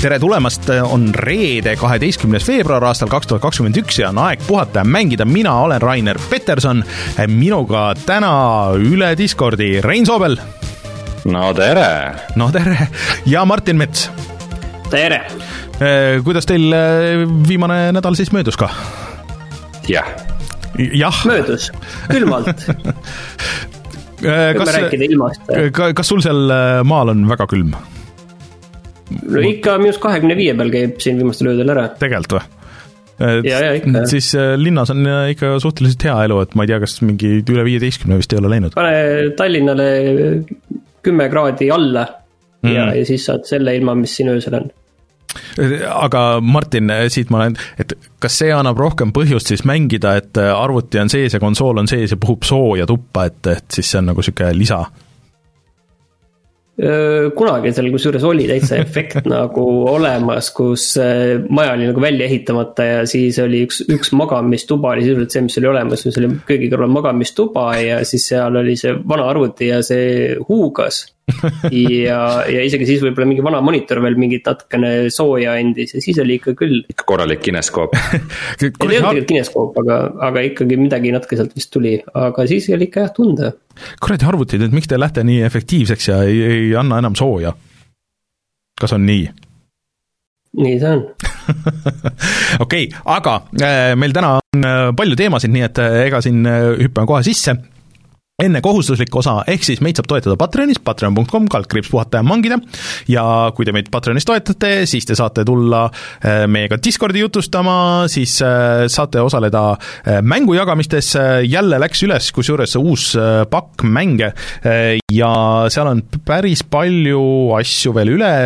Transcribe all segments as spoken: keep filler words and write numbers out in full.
tere tulemast, on reede, kaheteistkümnes veebruar aastal kaks tuhat kakskümmend üks ja on aeg puhata ja mängida. Mina olen Rainer Peterson, minuga täna üle Discordi Rein Soobel. No tere! No tere! Ja Martin Mets. Tere! Kuidas teil viimane nädal siis möödus ka? Jah. Jah. Möödus, külmalt. Kas, kas sul seal maal on väga külm? No ikka minus kahekümne viie peal käib siin viimastel öödel ära. Tegelt või? Ja, ja, ikka. Siis linnas on ikka suhteliselt hea elu, et ma ei tea, kas mingi üle viieteistkümne vist ei ole läinud. Pane Tallinnale kümme kraadi alla mm. ja, ja siis saad selle ilma, mis siin öösel on. Aga Martin, siit ma olen, et kas see annab rohkem põhjust siis mängida, et arvuti on sees ja konsool on sees ja puhub sooja tuppa, et, et siis see on nagu siuke lisa? Kunagi seal kusjuures oli täitsa efekt nagu olemas, kus maja oli nagu välja ehitamata ja siis oli üks, üks magamistuba oli sisuliselt see, mis oli olemas, mis oli köögi kõrval magamistuba ja siis seal oli see vana arvuti ja see huugas ja, ja isegi siis võib-olla mingi vana monitor veel mingit natkene sooja endis ja siis oli ikka küll. Ikka korralik kineskoop. ei olnud tegelikult kineskoop, aga, aga ikkagi midagi natuke sealt vist tuli, aga siis oli ikka jah tunda. Kuradi arvutid, et miks te lähte nii efektiivseks ja ei, ei anna enam sooja? Kas on nii? Nii see on. Okei, okay, aga meil täna on palju teemasid, nii et ega siin hüppame kohe sisse. Enne kohustuslik osa, ehk siis meid saab toetada Patreonis, patreon punkt com, kaldkriips puhata ja mangida, ja kui te meid Patreonis toetate, siis te saate tulla meiega Discordi jutustama, siis saate osaleda mängujagamistes, jälle läks üles kusjuures uus pakk mänge, ja seal on päris palju asju veel üle,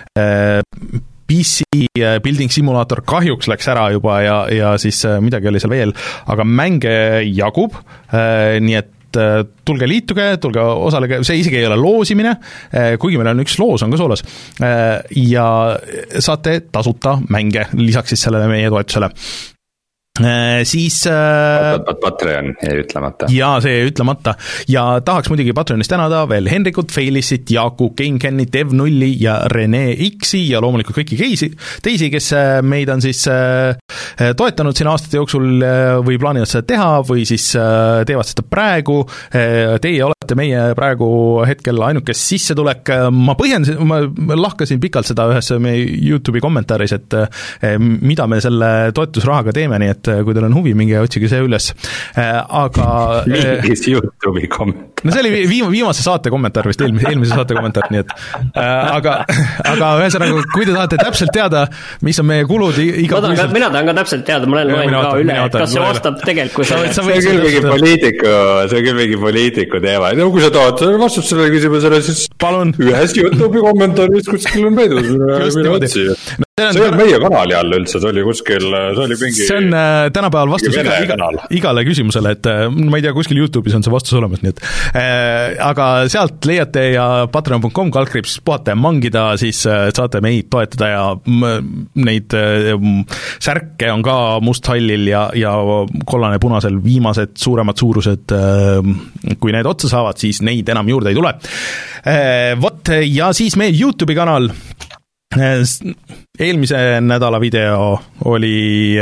P C Building Simulator kahjuks läks ära juba ja, ja siis midagi oli seal veel, aga mänge jagub, nii et tulge liituge, tulge osalege, see isegi ei ole loosimine, kuigi meil on üks loos on ka soolas, ja saate tasuta mänge lisaks siis sellele meie toetusele. Siis Patreon jäi ütlemata. Ja see jäi ütlemata. Ja tahaks muidugi Patreonis tänada veel Henrikut, Feilissit, Jaaku, GameCanni, Dev Nulli ja Rene X-i ja loomulikult kõiki keisi, teisi, kes meid on siis toetanud siin aastate jooksul või plaanivad seda teha või siis teevad seda praegu. Teie olete meie praegu hetkel ainukes sissetulek. Ma põhjendasin, ma lahkasin pikalt seda ühes meie YouTube'i kommentaaris, et mida me selle toetusrahaga teeme, nii et kui teil on huvi, minge otsige see üles. Aga mingis YouTube'i kommentaar. No see oli viim- viimase saate kommentaar vist, eelmise, eelmise saate kommentaar, nii et aga, aga ühesõnaga, kui te tahate täpselt teada, mis on meie kulud iga ma tahan, mina tahan ka täpselt teada, ma olen loen ka üle, et kas see vastab tegelikult see, see on küll mingi poliitiku see on küll mingi poliitiku teema, no kui sa tahad vastab sellele küsimusele, siis palun ühes YouTube'i kommentaaris kuskil on peidus mine otsi. See on, see on meie kanali all üldse, see oli kuskil, see oli mingi see on äh, tänapäeval vastus iga, iga, igale küsimusele, et äh, ma ei tea, kuskil YouTube'is on see vastus olemas, nii et äh, aga sealt leiate ja patreon punkt com kaldkriips puhata ja mangida, siis äh, saate meid toetada ja m- neid äh, särke on ka musthallil ja, ja kollane-punasel viimased suuremad suurused, äh, kui need otsa saavad, siis neid enam juurde ei tule. Äh, vot, ja siis meie YouTube'i kanal, eelmise nädala video oli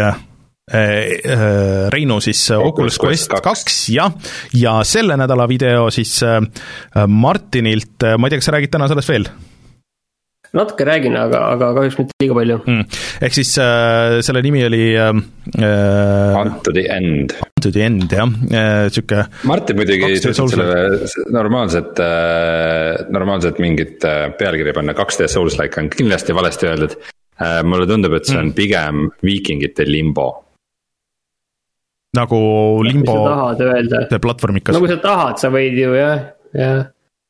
Reinu siis Oculus Quest kaks ja, ja selle nädala video siis Martinilt, ma ei tea, kas sa räägid täna sellest veel? Natuke räägin, aga, aga kahjuks mitte liiga palju. Mm. Ehk siis äh, selle nimi oli äh, Hunt to the End. Hunt to the End, jah. Äh, Süke Martin muidugi selle normaalset, äh, normaalset mingit äh, pealkirja panna kaks D Souls-like on kindlasti valesti öeldud. Äh, mulle tundub, et see on pigem viikingite Limbo. Nagu Limbo see platvormikas. Nagu sa tahad, sa võid ju, jah, jah.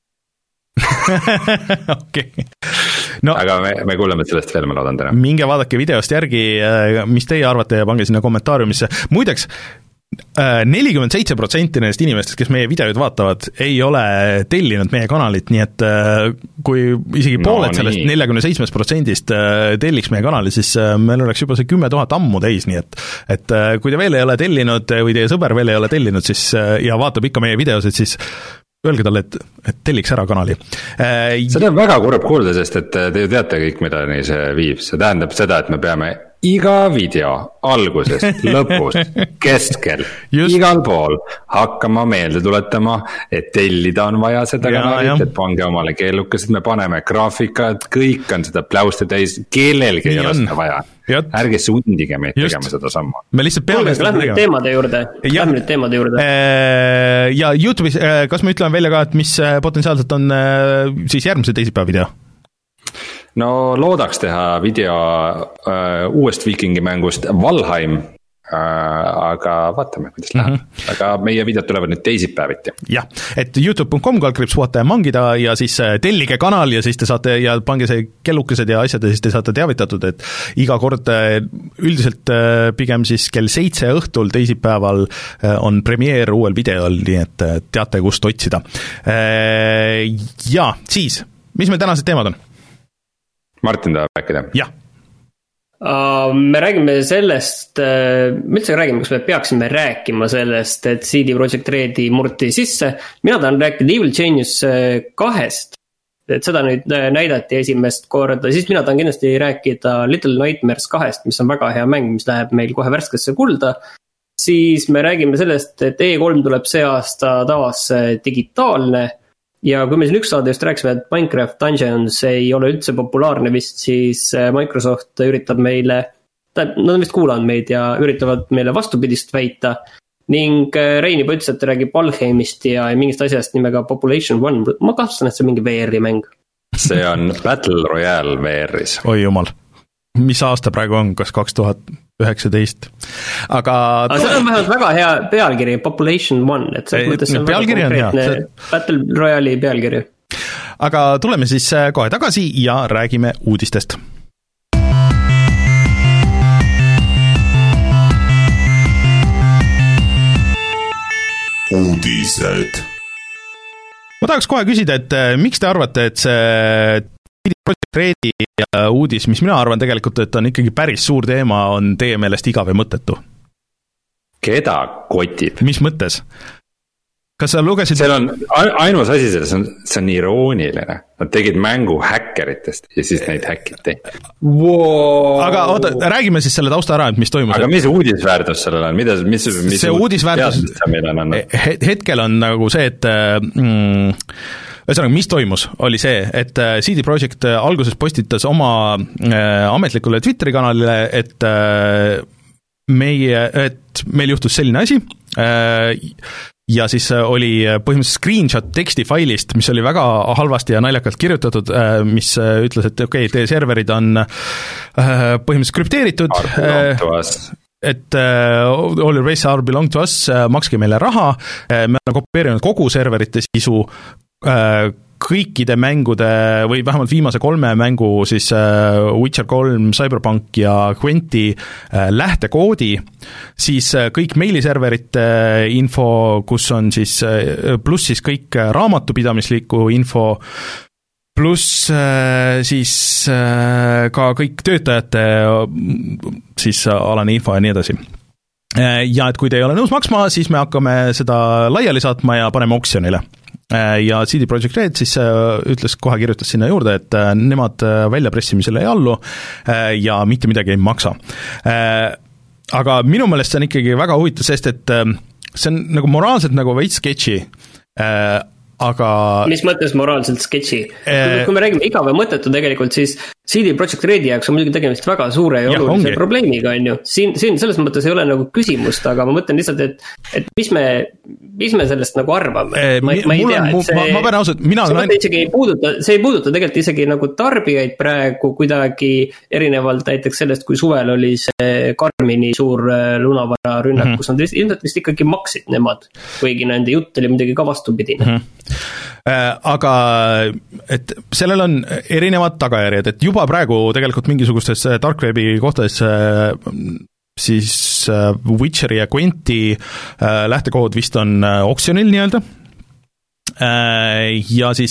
Okei. No, aga me, me kuuleme sellest veel, ma loodan täna. Minge vaadake videost järgi, mis teie arvate ja pange sinna kommentaariumisse. Muideks, nelikümmend seitse protsenti nendest inimestest, kes meie videoid vaatavad, ei ole tellinud meie kanalit, nii et kui isegi pooled no, sellest neljakümne seitsme protsendist telliks meie kanali, siis meil oleks juba see kümme tuhat ammu täis, nii et, et kui te veel ei ole tellinud või teie sõber veel ei ole tellinud, siis ja vaatab ikka meie videosid, siis öelge talle, et, et telliks ära kanali. Seda on väga kurb kuulda, sest et te ju teate kõik, mida see viib, see tähendab seda, et me peame iga video alguses, lõpus, keskel, igal pool hakkama meelde tuletama, et tellida on vaja seda ja, kanalit, et pange omale keelukesed, me paneme graafikad, kõik on seda pläuste täis, kellelgi ei ole seda vaja. Ärge sundige meid Just. tegema seda samma. Me lihtsalt peame seda tegema. Lähme teemade juurde. Lähme nüüd teemade juurde. Ja YouTube'is, kas me ütleme välja ka, et mis potentsiaalselt on siis järgmise teisipäeva video? No loodaks teha video uh, uuest Vikingi mängust Valheim, uh, aga vaatame, kuidas läheb. Mm-hmm. Aga meie videod tulevad nüüd teisipäeviti. Jah, et youtube punkt com kaldkriips vaata ja mangida ja siis tellige kanal ja siis te saate ja pange see kellukesed ja asjad ja siis te saate teavitatud, et iga kord üldiselt pigem siis kell seitse õhtul teisipäeval on premieer uuel videol, nii et teate, kust otsida. Ja siis, mis meil tänased teemad on? Martin tahab rääkida. Jah. Uh, me räägime sellest, uh, me üldse räägime, kas me peaksime rääkima sellest, et C D Projekt Redi murti sisse. Mina tahan rääkida Evil Genius kahest, et seda nüüd näidati esimest korda. Siis mina tahan kindlasti rääkida Little Nightmares kahest, mis on väga hea mäng, mis läheb meil kohe värskesse kulda. Siis me räägime sellest, et E kolm tuleb see aasta taas digitaalne. Ja kui me siin üks saade just rääksime, et Minecraft Dungeons ei ole üldse populaarne vist, siis Microsoft üritab meile, nad on vist kuulanud meid ja üritavad meile vastupidist väita. Ning Rein juba ütles, et räägib Valheimist ja mingist asjast nimega Population One. Ma kahtlustan, et see on mingi V R-i mäng. See on Battle Royale V R-is. Oi jumal. Mis aasta praegu on, kas kaks tuhat üheksateist? Aga, Aga see on vähemalt väga hea pealkiri, Population One, et see, see on pealkiri väga konkreetne on hea. Battle Royale'i pealkiri. Aga tuleme siis kohe tagasi ja räägime uudistest. Uudised. Ma tahaks kohe küsida, et miks te arvate, et see Projekt Redi uudis, mis mina arvan tegelikult, et on ikkagi päris suur teema, on teie meelest igav ja mõttetu? Keda kotib? Mis mõttes? Kas sa lugesid? Seal on ainus asi selles, on, see on irooniline. Nad tegid mängu häkkeritest ja siis neid häkiti. Wow. Aga oota, räägime siis selle tausta ära, et mis toimus. Aga mis uudisväärtus sellel on? Mida, mis, mis see uudisväärtus hetkel on nagu see, et mm, ühesõnaga, mis toimus, oli see, et C D Projekt alguses postitas oma äh, ametlikule Twitteri kanalile, et äh, meie, et meil juhtus selline asi äh, ja siis oli põhimõtteliselt screenshot tekstifailist, mis oli väga halvasti ja naljakalt kirjutatud, äh, mis ütles, et okei, okay, teie serverid on äh, põhimõtteliselt krüpteeritud, et uh, all your race are belong to us, uh, makske meile raha, uh, me oleme kopeerinud kogu serverite sisu, uh, kõikide mängude või vähemalt viimase kolme mängu, siis uh, Witcher kolm, Cyberpunk ja Gwenti uh, lähtekoodi, siis uh, kõik meiliserverite info, kus on siis uh, pluss siis kõik raamatupidamisliku info, pluss äh, siis äh, ka kõik töötajate siis alane info ja nii edasi. Ja et kui te ei ole nõus maksma, siis me hakkame seda laiali saatma ja paneme oksjonile. Ja C D Projekt Red siis ütles, kohe kirjutas sinna juurde, et nemad väljapressimisele ei allu ja mitte midagi ei maksa. Aga minu meelest see on ikkagi väga huvitav, sest et see on nagu moraalselt nagu veits sketši, aga mis mõttes moraalselt sketši? Kui, kui me räägime igave mõttetu tegelikult, siis C D Projekt Redi jaoks on muidugi tegemist väga suure ja, ja olulise probleemiga, on ju. Siin, siin selles mõttes ei ole nagu küsimust, aga ma mõtlen lihtsalt, et, et mis me, mis me sellest nagu arvame. Ma, ma ei tea, et see, ma, ma pean ausalt, mina see, olen... isegi ei puuduta, see ei puuduta tegelikult isegi nagu tarbijaid praegu kuidagi erinevalt näiteks sellest, kui suvel oli see Karmini suur lunavara rünnak, mm-hmm. kus nad ilmselt vist ikkagi maksid nemad, kuigi nende jutt oli midagi ka vastupidine. Mm-hmm. Aga et sellel on erinevad tagajärjed, et juba praegu tegelikult mingisugustes dark webi kohtades siis Witcheri ja Gwenti lähtekood vist on oksjonil nii-öelda ja siis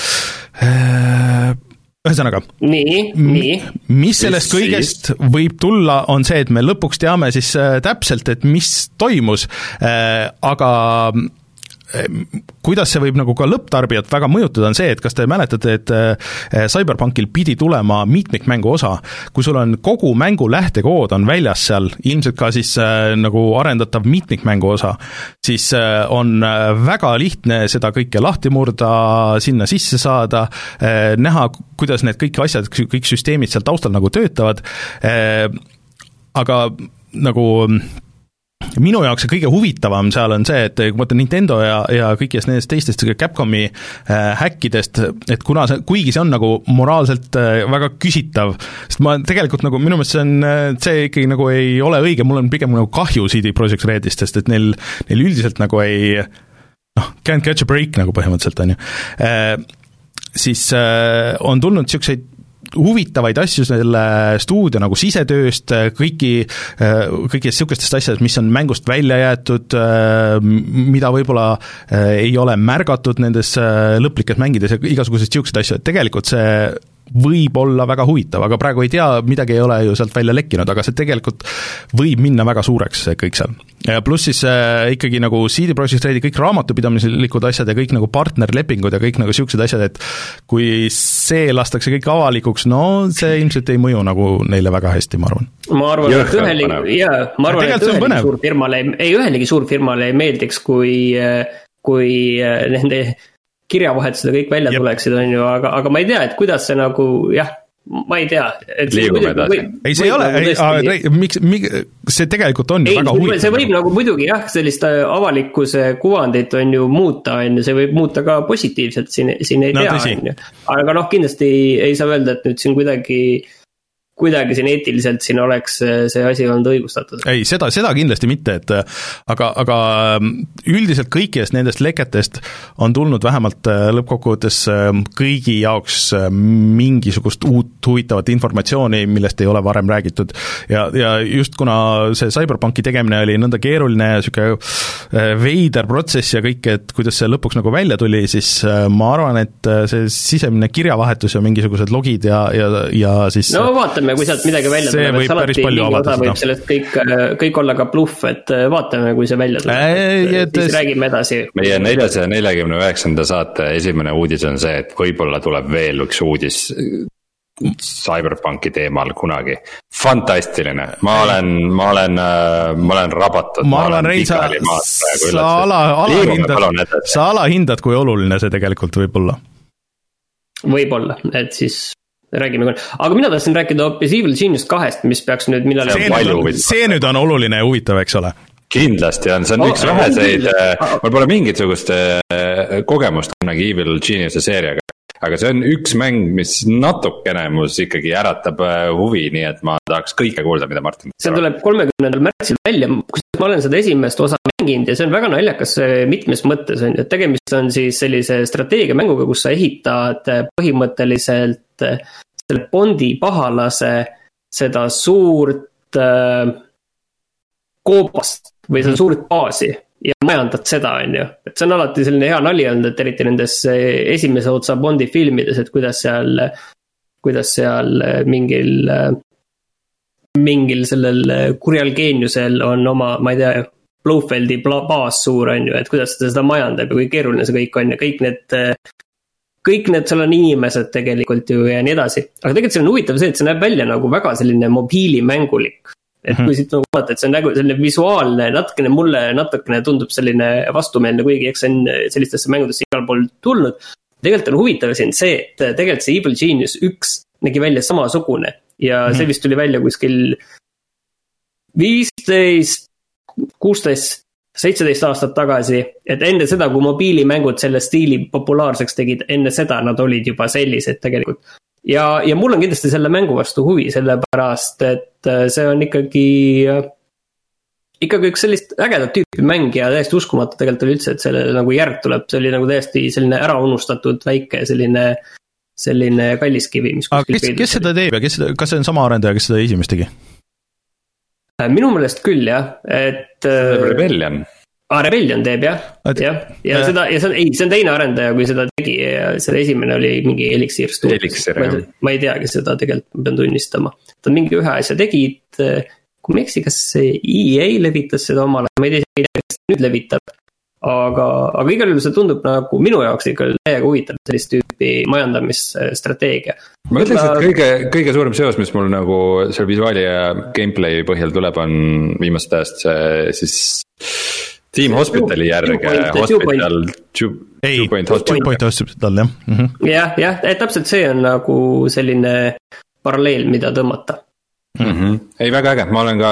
ühesõnaga, nii, nii. mis sellest kõigest võib tulla, on see, et me lõpuks teame siis täpselt, et mis toimus, aga kuidas see võib nagu ka lõpptarbijat väga mõjutada, on see, et kas te mäletate, et Cyberpunkil pidi tulema mitmikmängu osa, kui sul on kogu mängu lähtekood on väljas seal, ilmselt ka siis äh, nagu arendatav mitmikmängu osa, siis äh, on väga lihtne seda kõike lahti murda, sinna sisse saada, äh, näha, kuidas need kõik asjad, kõik süsteemid seal taustal nagu töötavad, äh, aga nagu minu jaoks see kõige huvitavam seal on see, et kui ma mõtlen Nintendo ja, ja kõikidest nendest teistest Capcomi äh, häkkidest, et kuna see, kuigi see on nagu moraalselt äh, väga küsitav, sest ma tegelikult nagu minu meelest see on, see ikkagi nagu ei ole õige, mul on pigem nagu kahju C D Projekt Redist, sest et neil, neil üldiselt nagu ei noh, can't catch a break nagu põhimõtteliselt on ju äh,, siis äh, on tulnud niisuguseid huvitavaid asju selle stuudio nagu sisetööst, kõiki, kõikidest niisugustest asjadest, mis on mängust välja jäetud, mida võib-olla ei ole märgatud nendes lõplikes mängides ja igasugused niisugused asju, et tegelikult see võib olla väga huvitav, aga praegu ei tea, midagi ei ole ju sealt välja lekkinud, aga see tegelikult võib minna väga suureks, see kõik seal. Ja pluss siis äh, ikkagi nagu C D Projekt Redi kõik raamatupidamislikud asjad ja kõik nagu partnerlepingud ja kõik nagu niisugused asjad, et kui see lastakse kõik avalikuks, no see ilmselt ei mõju nagu neile väga hästi, ma arvan. Ma arvan, Jõhka, et ühelegi, jaa, ma arvan, et ühelegi suurfirmale, ei ühelegi suurfirmale ei meeldiks, kui, kui nende kirjavahetused kõik välja Jep. tuleksid, on ju, aga, aga ma ei tea, et kuidas see nagu, jah, ma ei tea. Liigume edasi. Ei, see ei ole, nagu tõesti, ei, miks, miks, see tegelikult on ju ei, väga huvitav. See võib nagu muidugi jah, sellist avalikkuse kuvandit on ju muuta, on ju, see võib muuta ka positiivselt, siin, siin ei no, tea, on ju. Aga noh, kindlasti ei saa öelda, et nüüd siin kuidagi kuidagi siin eetiliselt siin oleks see asi olnud õigustatud. Ei, seda, seda kindlasti mitte, et aga, aga üldiselt kõikidest nendest leketest on tulnud vähemalt lõppkokkuvõttes kõigi jaoks mingisugust uut huvitavat informatsiooni, millest ei ole varem räägitud. Ja, ja just kuna see Cyberpunki tegemine oli nõnda keeruline ja siuke veider protsess ja kõik, et kuidas see lõpuks nagu välja tuli, siis ma arvan, et see sisemine kirjavahetus ja mingisugused logid ja, ja, ja siis no vaatame, kui sealt midagi välja see tuleb, et alati mingi osa võib sellest kõik, kõik olla ka bluff, et vaatame, kui see välja tuleb, et, et siis räägime edasi. Meie neljasaja neljakümne üheksanda saate esimene uudis on see, et võib-olla tuleb veel üks uudis Cyberpunki teemal kunagi. Fantastiline, ma olen, ma olen, ma olen rabatud. Ma arvan, Rein, sa, sa ala, ala hindad, sa ala hindad, kui oluline see tegelikult võib olla. Võib-olla, et siis räägime, aga mina tahtsin rääkida hoopis Evil Genius kahest, mis peaks nüüd millal see, nüüd, see nüüd on oluline ja huvitav, eks ole? Kindlasti on, see on oh, üks väheseid, mul pole mingisugust kogemust kunagi Evil Geniuse seeriaga, aga see on üks mäng, mis natukene mus ikkagi äratab huvi, nii et ma tahaks kõike kuulda, mida Martin see tuleb kolmekümnendal märtsil välja, kus ma olen seda esimest osa mänginud ja see on väga naljakas mitmes mõttes, on, et tegemist on siis sellise strateegiamänguga, kus sa ehitad põhimõtteliselt selle Bondi pahalase seda suurt äh, koopast või seda suurt baasi ja majandad seda, on ju. Et see on alati selline hea nali olnud, et eriti nendes esimese otsa Bondi filmides, et kuidas seal, kuidas seal mingil, mingil sellel kurjal geeniusel on oma, ma ei tea, Blofeldi baas suur, on ju, et kuidas ta seda majandab ja kui keeruline see kõik on ja kõik need kõik need seal on inimesed tegelikult ju ja nii edasi. Aga tegelikult see on huvitav see, et see näeb välja nagu väga selline mobiilimängulik. Et kui siit nagu vaata, et see on nagu selline visuaalne, natukene mulle natukene tundub selline vastumeelne, kuigi eks see on sellistesse mängudesse igal pool tulnud. Tegelikult on huvitav siin see, et tegelikult see Evil Genius üks nägi välja samasugune ja mm-hmm. see vist tuli välja kuskil viisteist, kuusteist seitseteist aastat tagasi, et enne seda, kui mobiilimängud selle stiili populaarseks tegid, enne seda nad olid juba sellised tegelikult. Ja, ja mul on kindlasti selle mängu vastu huvi, sellepärast, et see on ikkagi, ikkagi üks sellist ägedat tüüpi mäng ja täiesti uskumatu tegelikult oli üldse, et selle nagu järg tuleb, see oli nagu täiesti selline ära unustatud väike selline, selline kalliskivi. Mis aga kes, kes seda teeb ja kes, kas see on sama arendaja, kes seda esimest tegi? Minu meelest küll, jah, et Rebellion. Ah, Rebellion teeb, jah, jah, ja seda, ja see on, ei, see on teine arendaja, kui seda tegi ja selle esimene oli mingi Elixir Studios. Ma, ma ei teagi seda tegelikult, ma pean tunnistama. Ta mingi ühe asja tegid, kui ma eksi, kas E A levitas seda omale, ma ei tea, kas nüüd levitab, aga, aga igal juhul see tundub nagu minu jaoks ikka täiega huvitav sellist tüüpi majandamisstrateegia. Ma ütleks, et kõige, kõige suurem seos, mis mul nagu selle visuaali ja gameplay põhjal tuleb, on viimast ajast see siis Team Hospitali järge Hospital Two Point Hospital, jah. Jah, jah, et täpselt see on nagu selline paralleel, mida tõmmata. Mm-hmm. Ei, väga äge, ma olen ka,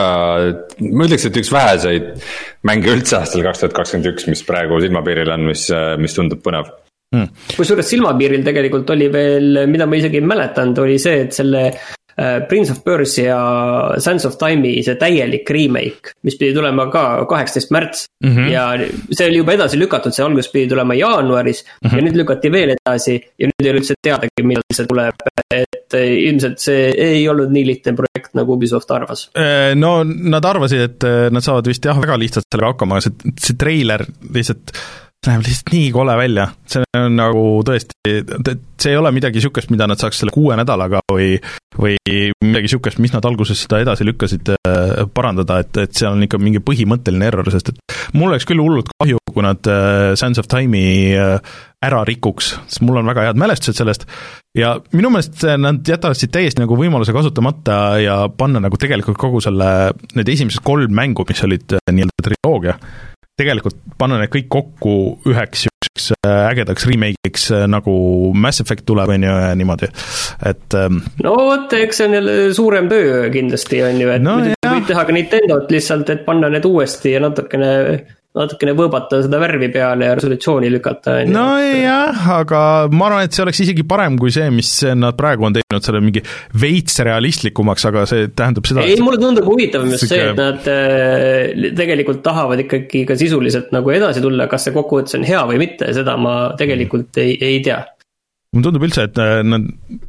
ma ütleks, et üks väheseid mänge üldse aastal kaks tuhat kakskümmend üks, mis praegu silmapiiril on, mis, mis tundub põnev. Mm. Kusjuures silmapiiril tegelikult oli veel, mida ma isegi ei mäletanud, oli see, et selle Prince of Persia Sands of Time'i see täielik remake, mis pidi tulema ka kaheksateist märts mm-hmm. ja see oli juba edasi lükatud, see algus pidi tulema jaanuaris mm-hmm. ja nüüd lükati veel edasi ja nüüd ei ole üldse teadagi, millal see tuleb, et ilmselt see ei olnud nii lihtne projekt, nagu Ubisoft arvas. No nad arvasid, et nad saavad vist jah väga lihtsalt sellega hakkama, aga see, see treiler lihtsalt läheb lihtsalt nii kole välja, see on nagu tõesti, see ei ole midagi sükest, mida nad saaks selle kuue nädalaga või, või midagi sükest, mis nad alguses seda edasi lükkasid parandada, et, et seal on ikka mingi põhimõtteline error, sest et mul oleks küll hullult kahju, kui nad Sands of Time'i ära rikuks, sest mul on väga head mälestused sellest ja minu meelest nad jätavad siit täiesti nagu võimaluse kasutamata ja panna nagu tegelikult kogu selle, need esimesed kolm mängu, mis olid nii-öelda triloogia, tegelikult panna need kõik kokku üheks, üheks ägedaks remake'iks nagu Mass Effect tuleb on ju ja niimoodi, et no vot, eks see on jälle suurem töö kindlasti on ju, et no, võib teha ka Nintendot lihtsalt, et panna need uuesti ja natukene natukene võõbata seda värvi peale ja resolutsiooni lükata. No jah, aga ma arvan, et see oleks isegi parem kui see, mis nad praegu on teinud, selle mingi veits realistlikumaks, aga see tähendab seda... Ei, mulle tundub huvitav just see, et nad äh, tegelikult tahavad ikkagi ka sisuliselt nagu edasi tulla, kas see kokkuvõttes on hea või mitte, seda ma tegelikult ei, ei tea. Mulle tundub üldse, et nad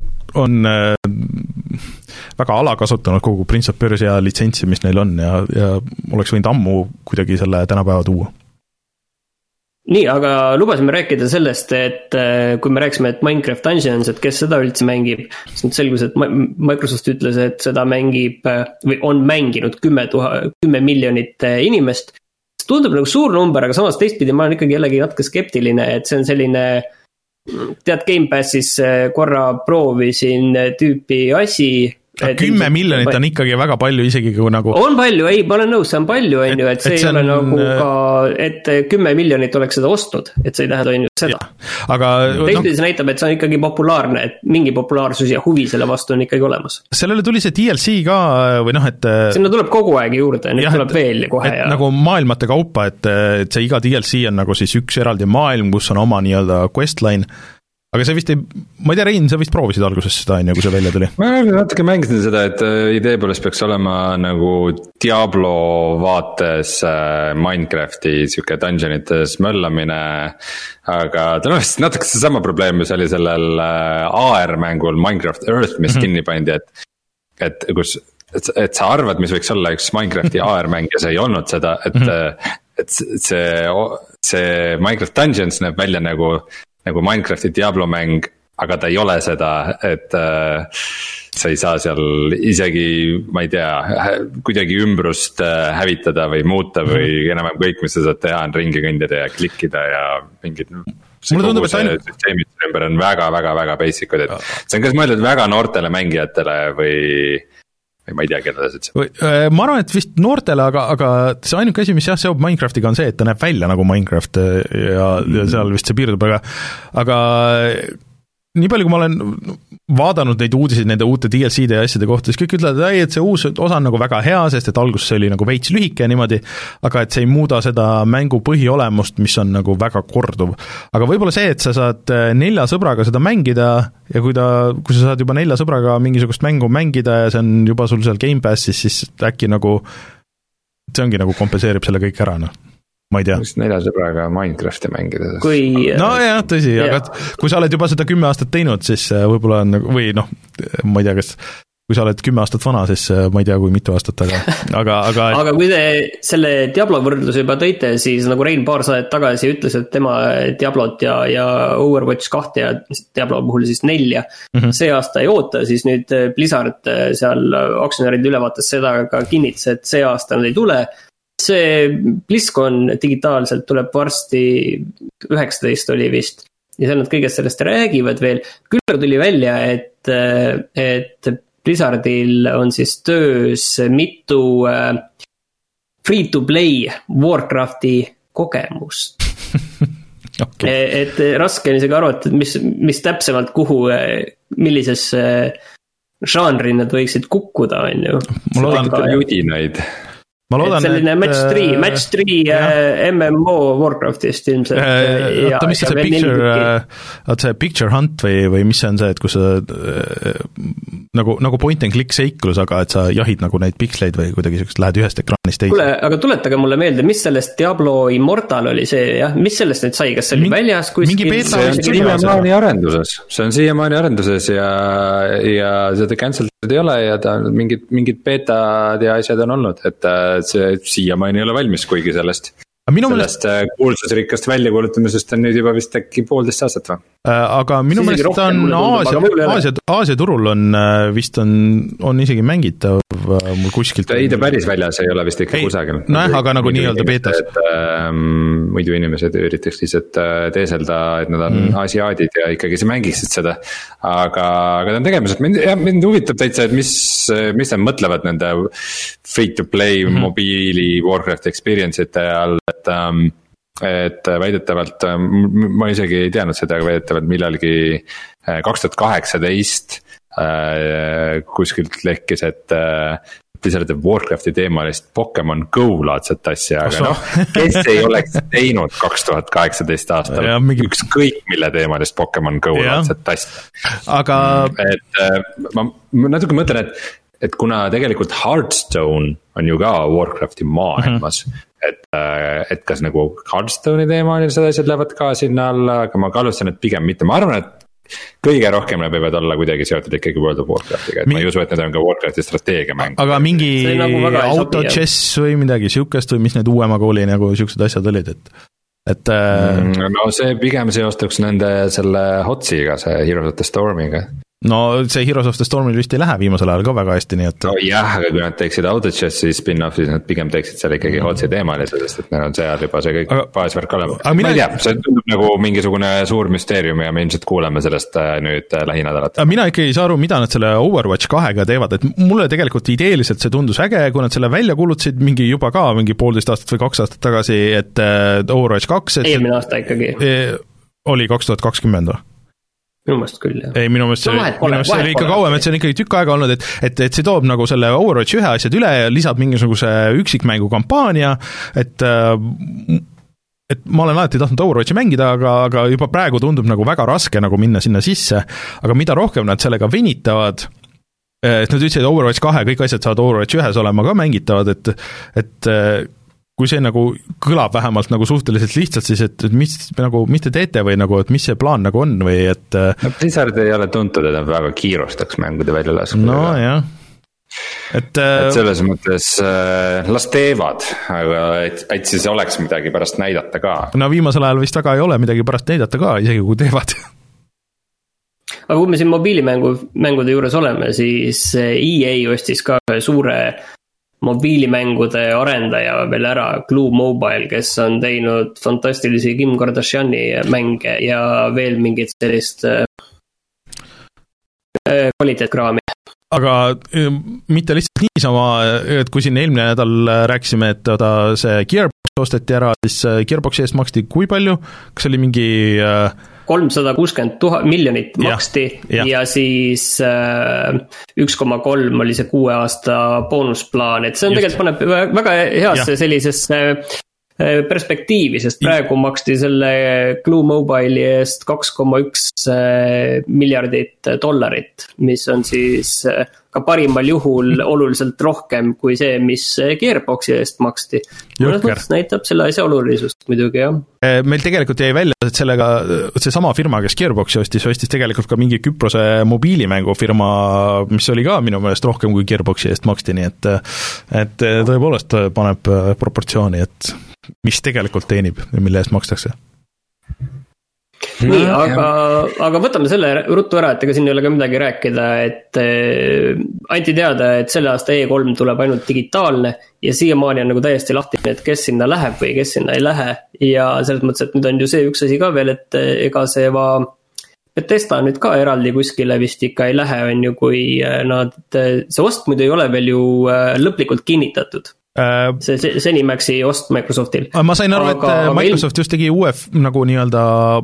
on äh, väga alakasutanud kogu Prince of Persia litsentsi, mis neil on ja, ja oleks võinud ammu kuidagi selle tänapäeva tuua. Nii, aga lubasime rääkida sellest, et kui me rääksime, et Minecraft Dungeons, et kes seda üldse mängib, siis nüüd selgus, et Microsoft ütles, et seda mängib või on mänginud kümme, tuha, kümme miljonit inimest. See tundub nagu suur number, aga samas teistpidi ma olen ikkagi jällegi natuke skeptiline, et see on selline tead Game Passis korra proovisin tüüpi asi. Kümme miljonit on ikkagi väga palju isegi kui nagu... On palju, ei, ma olen nõus, see on palju, on ju, et see et ei ole on... nagu ka, et kümme miljonit oleks seda ostnud, et see ei tähenda on ju seda. Aga... Teistpidi see näitab, et see on ikkagi populaarne, et mingi populaarsus ja huvi selle vastu on ikkagi olemas. Sellele tuli see D L C ka, või noh, et... Sinna tuleb kogu aeg juurde, nüüd tuleb veel kohe. Et ja... nagu maailmate kaupa, et, et see iga D L C on nagu siis üks eraldi maailm, kus on oma nii-öelda questline. Aga see vist ei, ma ei tea, Rein, sa vist proovisid alguses seda, on ju, kui see välja tuli? Ma natuke mängisin seda, et idee poolest peaks olema nagu Diablo vaates Minecrafti siuke dungeonites möllamine, aga ta on vist natuke see sama probleem, mis oli sellel A R-mängul Minecraft Earth, mis mm-hmm. kinni pandi, et, et, kus, et, et sa arvad, mis võiks olla üks Minecrafti A R-mäng ja see ei olnud seda, et, mm-hmm. et see, see Minecraft Dungeons näeb välja nagu nagu Minecrafti Diablo mäng, aga ta ei ole seda, et äh, sa ei saa seal isegi, ma ei tea, kuidagi ümbrust äh, hävitada või muuta või mm-hmm. enam kõik, mis sa saad teha, on ringi kõndida ja klikkida ja mingid see kogu see ainult... süsteemid ümber on väga-väga-väga basicud, et see on kas mõeldud väga noortele mängijatele või või ma ei tea, keda see üldse. Ma arvan, et vist noortele, aga, aga see ainuke asi, mis jah seob Minecraftiga on see, et ta näeb välja nagu Minecraft ja, ja seal vist see piirdub, aga, aga nii palju, kui ma olen vaadanud neid uudiseid nende uute D L C-de ja asjade kohta, siis kõik ütlevad, et, ei, et see uus osa on nagu väga hea, sest et alguses see oli nagu veits lühike ja niimoodi, aga et see ei muuda seda mängu põhiolemust, mis on nagu väga korduv. Aga võib-olla see, et sa saad nelja sõbraga seda mängida ja kui, ta, kui sa saad juba nelja sõbraga mingisugust mängu mängida ja see on juba sul seal Game Passis, siis äkki nagu see ongi nagu kompenseerib selle kõik ära, noh. Ma ei tea. Nelja sõbraga Minecrafti mängida. Kui... No jah, tõsi, yeah. Aga kui sa oled juba seda kümme aastat teinud, siis võib-olla on, või noh, ma ei tea, kas kui sa oled kümme aastat vana, siis ma ei tea, kui mitu aastat, aga... aga, aga... aga kui te selle Diablo võrdluse juba tõite, siis nagu Rein paar saadet tagasi ütles, et tema Diablot ja, ja Overwatch kahte ja Diablo puhul siis nelja mm-hmm. see aasta ei oota, siis nüüd Blizzard seal aktsionäride ülevaates seda ka kinnitas, et see aasta nad ei tule. see BlizzCon digitaalselt tuleb varsti, üheksateist oli vist, ja seal nad kõigest sellest räägivad veel. Küll tuli välja, et, et Blizzardil on siis töös mitu free-to-play Warcrafti kogemust. Okay. Et raske on isegi arvata, et mis, mis täpsemalt kuhu, millises žanri nad võiksid kukkuda, on ju. Ma loodan, et judinaid. Ma loodan, et selline et, match three, match three M M O Warcraftist ilmselt. Oota, mis see picture, see picture hunt või, või mis see on see, et kus sa nagu, nagu point and click seiklus, aga et sa jahid nagu neid piksleid või kuidagi sellist, lähed ühest ekraanist teise. Kule, aga tuletage mulle meelde, mis sellest Diablo Immortal oli see, jah, mis sellest nüüd sai, kas see oli Ming, väljas kuskil? Mingi beta see on siiamaani arenduses, see on siiamaani arenduses ja, ja seda cancelled ei ole ja ta mingid, mingid betad ja asjad on olnud, et see siiamaani ei ole valmis, kuigi sellest Minu sellest mõelest... kuulsusrikkast väljakuulutamisest on nüüd juba vist äkki poolteist aastat või? Aga minu mõelest on Aasia, Aasia, Aasia turul on vist on, on isegi mängitav mul kuskilt. Ei, ta päris väljas ei ole vist ikka ei, kusagil. Nojah, aga nagu nii-öelda beetas. Ähm, muidu inimesed üritaks lihtsalt teeselda, et nad on mm. asiaadid ja ikkagi see mängiksid seda. Aga, aga ta on tegemised. Mind, jah, mind huvitab täitsa, et mis, mis nad mõtlevad nende free-to-play mm. mobiili Warcraft experience'ite all, et, et väidetavalt, ma isegi ei teadnud seda, aga väidetavalt millalgi kaks tuhat kaheksateist kuskilt lekkis, et Blizzard Warcrafti teemalist Pokemon Go laadset asja, aga noh, kes ei oleks teinud kaks tuhat kaheksateist aastal ja, mingi... ükskõik mille teemalist Pokemon Go ja. Laadset asja. Aga... Et ma, ma natuke mõtlen, et, et kuna tegelikult Hearthstone on ju ka Warcrafti maailmas, mm-hmm. et, et kas nagu Hearthstone'i teemalised asjad lähevad ka sinna alla, aga ma kalustan, et pigem mitte, ma arvan, et kõige rohkem nad võivad olla kuidagi seotud ikkagi World of Warcraftiga, et Mi... ma ei usu, et need on ka Warcrafti strateegiamäng. Aga mingi nagu auto-chess või midagi siukest või mis need uuema kooli nagu siuksed asjad olid, et, et mm, no see pigem seostuks nende selle Hotsiga, see Heroes of the Stormiga. No see Heroes of the Stormil vist ei lähe viimasel ajal ka väga hästi, nii et no jah, aga kui nad teeksid auto-chessi spin-off, siis nad pigem teeksid seal ikkagi mm. Hotsi teemalise, sest et neil on seal juba see kõik aga, baasvärk olema. Ma ei tea, see tundub nagu mingisugune suur müsteerium ja me ilmselt kuuleme sellest nüüd lähinädalat. Mina ikka ei saa aru, mida nad selle Overwatch kahega teevad, et mulle tegelikult ideeliselt see tundus äge, kui nad selle välja kuulutasid mingi juba ka mingi poolteist aastat või kaks aastat tagasi, et Overwatch kaks et eelmine aasta ikkagi oli kaks tuhat kakskümmend või? Minu mõist küll, jah. Ei, minu mõist see, minu mõist see oli ikka kauem, et see on ikkagi tükk aega olnud, et, et, et see toob nagu selle Overwatch ühe asjad üle ja lisab mingisuguse üksikmängu kampaania, et, et ma olen alati tahtnud Overwatchi mängida, aga, aga juba praegu tundub nagu väga raske nagu minna sinna sisse, aga mida rohkem nad sellega venitavad, et nad ütlesid Overwatch kahe, kõik asjad saavad Overwatch ühes olema ka mängitavad, et, et kui see nagu kõlab vähemalt nagu suhteliselt lihtsalt, siis et, et mis, nagu, mis te teete või nagu, et mis see plaan nagu on või et no Blizzard ei ole tuntud, et nad väga kiirustaks mängude välja laskma. No jah. Et, et selles mõttes äh, las teevad, aga et, et siis oleks midagi pärast näidata ka. No viimasel ajal vist väga ei ole midagi pärast näidata ka, isegi kui teevad. Aga kui me siin mobiilimängu, mängude juures oleme, siis E A ostis ka suure mobiilimängude arendaja veel ära, Glue Mobile, kes on teinud fantastilisi Kim Kardashiani mänge ja veel mingit sellist äh, kvaliteetkraami. Aga mitte lihtsalt niisama, et kui siin eelmine nädal rääkisime, et oda see Gearbox osteti ära, siis Gearboxi eest maksti kui palju? Kas oli mingi äh, kolmsada kuuskümmend tuhat miljonit maksti ja, ja. ja siis äh, üks koma kolm oli see kuue aasta boonusplaan, et see on Just. Tegelikult paneb väga heasse ja. Sellisesse äh, perspektiivi, sest praegu ja. Maksti selle Glue Mobile'i eest kaks koma üks äh, miljardit dollarit, mis on siis äh, ka parimal juhul oluliselt rohkem kui see, mis Gearboxi eest maksti. Mõnes näitab selle asja olulisust muidugi, jah. Meil tegelikult jäi välja, et sellega see sama firma, kes Gearboxi ostis, ostis tegelikult ka mingi Küprose mobiilimängufirma, mis oli ka minu meelest rohkem kui Gearboxi eest maksti, nii et, et tõepoolest paneb proportsiooni, et mis tegelikult teenib ja mille eest makstakse. nii, aga, aga võtame selle ruttu ära, et ega siin ei ole ka midagi rääkida, et äh, anti teada, et selle aasta E kolm tuleb ainult digitaalne ja siiamaani on nagu täiesti lahtine, et kes sinna läheb või kes sinna ei lähe ja selles mõttes, et nüüd on ju see üks asi ka veel, et ega see va Bethesda nüüd ka eraldi kuskile vist ikka ei lähe, on ju, kui nad, see ost muidu ei ole veel ju lõplikult kinnitatud. See, see, see Zenimaxi ost Microsoftil. Ma sain aru, aga, et Microsoft just tegi uue nagu nii-öelda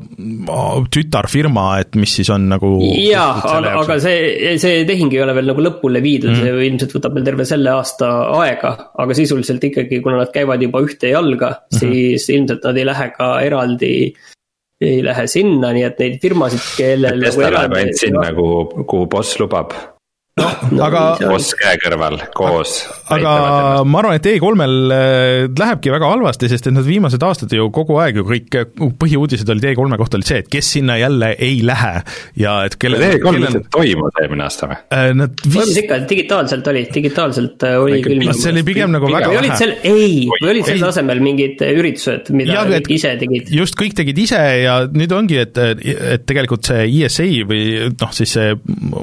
tütarfirma, et mis siis on nagu jaa, aga, aga see, see tehing ei ole veel nagu lõpule viidud, mm. see ilmselt võtab veel terve selle aasta aega, aga sisuliselt ikkagi, kuna nad käivad juba ühte jalga, mm-hmm. siis ilmselt nad ei lähe ka eraldi ei lähe sinna, nii et neid firmasid, kellel nagu eraldi läheb sinna, kuhu, kuhu boss lubab. No, no, aga boss käe kõrval koos. Aga ma arvan, et E kolmel lähebki väga halvasti, sest et nad viimased aastad ju kogu aeg ju kõik põhiuudised olid E kolme kohta olid see, et kes sinna jälle ei lähe ja et kelle E kolm kellel... toimus eelmine aasta või? Nad vist ikka digitaalselt oli, digitaalselt oli küll. See oli pigem nagu väga vähe. Sel... Ei, või olid selle asemel mingid üritused, mida ja, et, ise tegid? Just kõik tegid ise ja nüüd ongi, et, et tegelikult see E S A või noh, siis see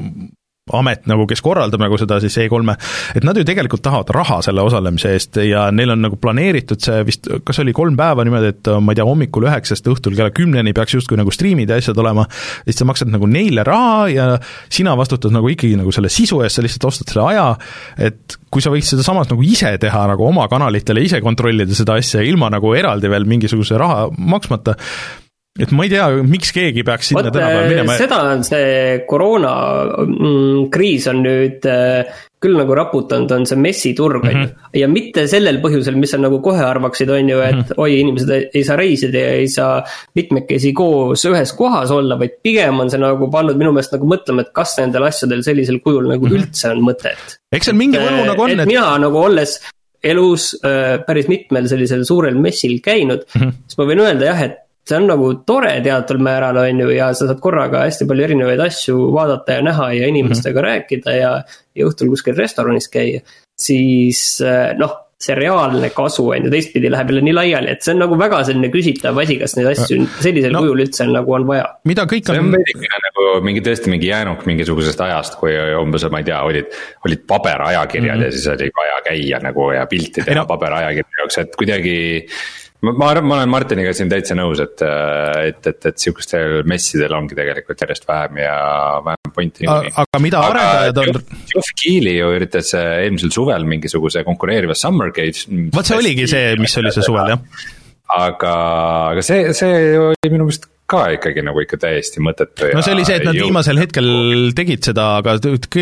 amet nagu, kes korraldab nagu seda siis E kolme, et nad ju tegelikult tahavad raha selle osalemise eest ja neil on nagu planeeritud see vist, kas oli kolm päeva niimoodi, et ma ei tea, hommikul üheksast õhtul kella kümneni peaks justkui nagu striimid ja asjad olema, siis sa maksad nagu neile raha ja sina vastutad nagu ikkagi nagu selle sisu eest, sa lihtsalt ostad selle aja, et kui sa võiks seda samas nagu ise teha, nagu oma kanalitele ise kontrollida seda asja ilma nagu eraldi veel mingisuguse raha maksmata, et ma ei tea, miks keegi peaks sinna tänapäeval minema. Seda on see koroona mm, kriis on nüüd äh, küll nagu raputanud, on see messiturg mm -hmm. ja mitte sellel põhjusel, mis on nagu kohe arvaksid, on ju, et mm -hmm. oi, inimesed ei saa reisida ja ei saa mitmekesi koos ühes kohas olla, vaid pigem on see nagu pannud minu meelest nagu mõtlema, et kas nendel asjadel sellisel kujul nagu mm -hmm. üldse on mõtet. Eks seal mingi võlu nagu on, et, et mina nagu olles elus äh, päris mitmel sellisel suurel messil käinud mm, -hmm. siis ma võin öelda jah, et see on nagu tore teatud määral, on ju, ja sa saad korraga hästi palju erinevaid asju vaadata ja näha ja inimestega mm-hmm. rääkida ja, ja õhtul kuskil restoranis käia, siis noh, see reaalne kasu on ju teistpidi läheb jälle nii laiali, et see on nagu väga selline küsitav asi, kas neid asju sellisel no, kujul üldse nagu on vaja. Mida kõik on... See on veidikene nagu mingi tõesti mingi jäänuk mingisugusest ajast, kui umbes, ma ei tea, olid, olid paperajakirjad mm-hmm. ja siis oli vaja käia nagu ja pilti teha no. paperajakirja jaoks, et kuidagi ma, ma, ma olen Martiniga siin täitsa nõus, et, et, et, et sihukestel messidel ongi tegelikult järjest vähem ja vähem pointi. Aga mida arendajad on? Geoff Keighley ju üritas eelmisel suvel mingisuguse konkureeriva Summer Games. Vaat see oligi see, mis oli see suvel, jah. Aga, aga see, see oli minu meelest ka ikkagi nagu ikka täiesti mõttetu. No see oli see, et nad jõud. Viimasel hetkel tegid seda, aga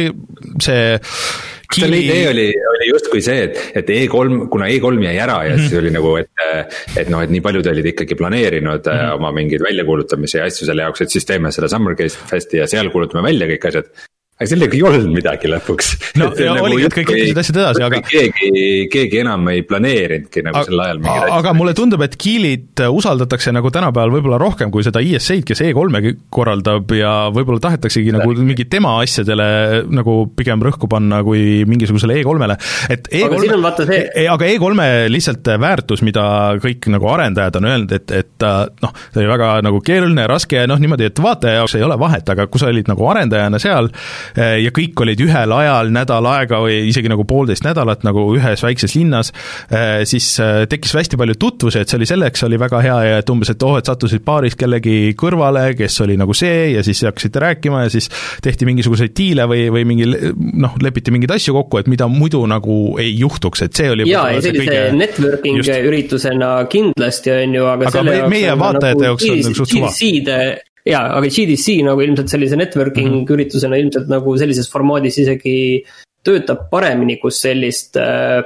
see... Selle idee oli, oli just kui see, et, et E kolm, kuna E kolm jäi ära ja mm-hmm. siis oli nagu, et, et noh, et nii paljud olid ikkagi planeerinud mm-hmm. oma mingeid väljakuulutamise ja asju selle jaoks, et siis teeme selle Summer Games Festi ja seal kuulutame välja kõik asjad. Aga sellega ei olnud midagi lõpuks. No ja nagu oligi, et kõik lükkisid asjad edasi, aga... Keegi, keegi enam ei planeerinudki nagu sel ajal mingi asjad. Aga mulle tundub, et Keighleyt usaldatakse nagu tänapäeval võib-olla rohkem kui seda E S A-d, kes E kolme korraldab ja võib-olla tahetaksegi nagu mingi tema asjadele nagu pigem rõhku panna kui mingisugusele E kolmele. Et E kolm... Aga siin on vaata see... E, aga E kolme lihtsalt väärtus, mida kõik nagu arendajad on öelnud, et, et noh, see oli väga nagu keeruline, raske ja noh, niimoodi, et vaataja jaoks ei ole vahet, aga kui sa olid nagu arendajana seal ja kõik olid ühel ajal nädal aega või isegi nagu poolteist nädalat nagu ühes väikses linnas, siis tekkis hästi palju tutvusi, et see oli selleks oli väga hea ja et umbes, et oh, et sattusid paaris kellegi kõrvale, kes oli nagu see ja siis hakkasite rääkima ja siis tehti mingisuguseid diile või, või mingi noh, lepiti mingeid asju kokku, et mida muidu nagu ei juhtuks, et see oli jaa, ja sellise kõige... networking just... üritusena kindlasti on ju, aga, aga selle meie jaoks vaatajate jaoks on nagu suht suva. Jaa, aga G D C nagu ilmselt sellise networking mm-hmm. üritusena ilmselt nagu sellises formaadis isegi töötab paremini, kus sellist,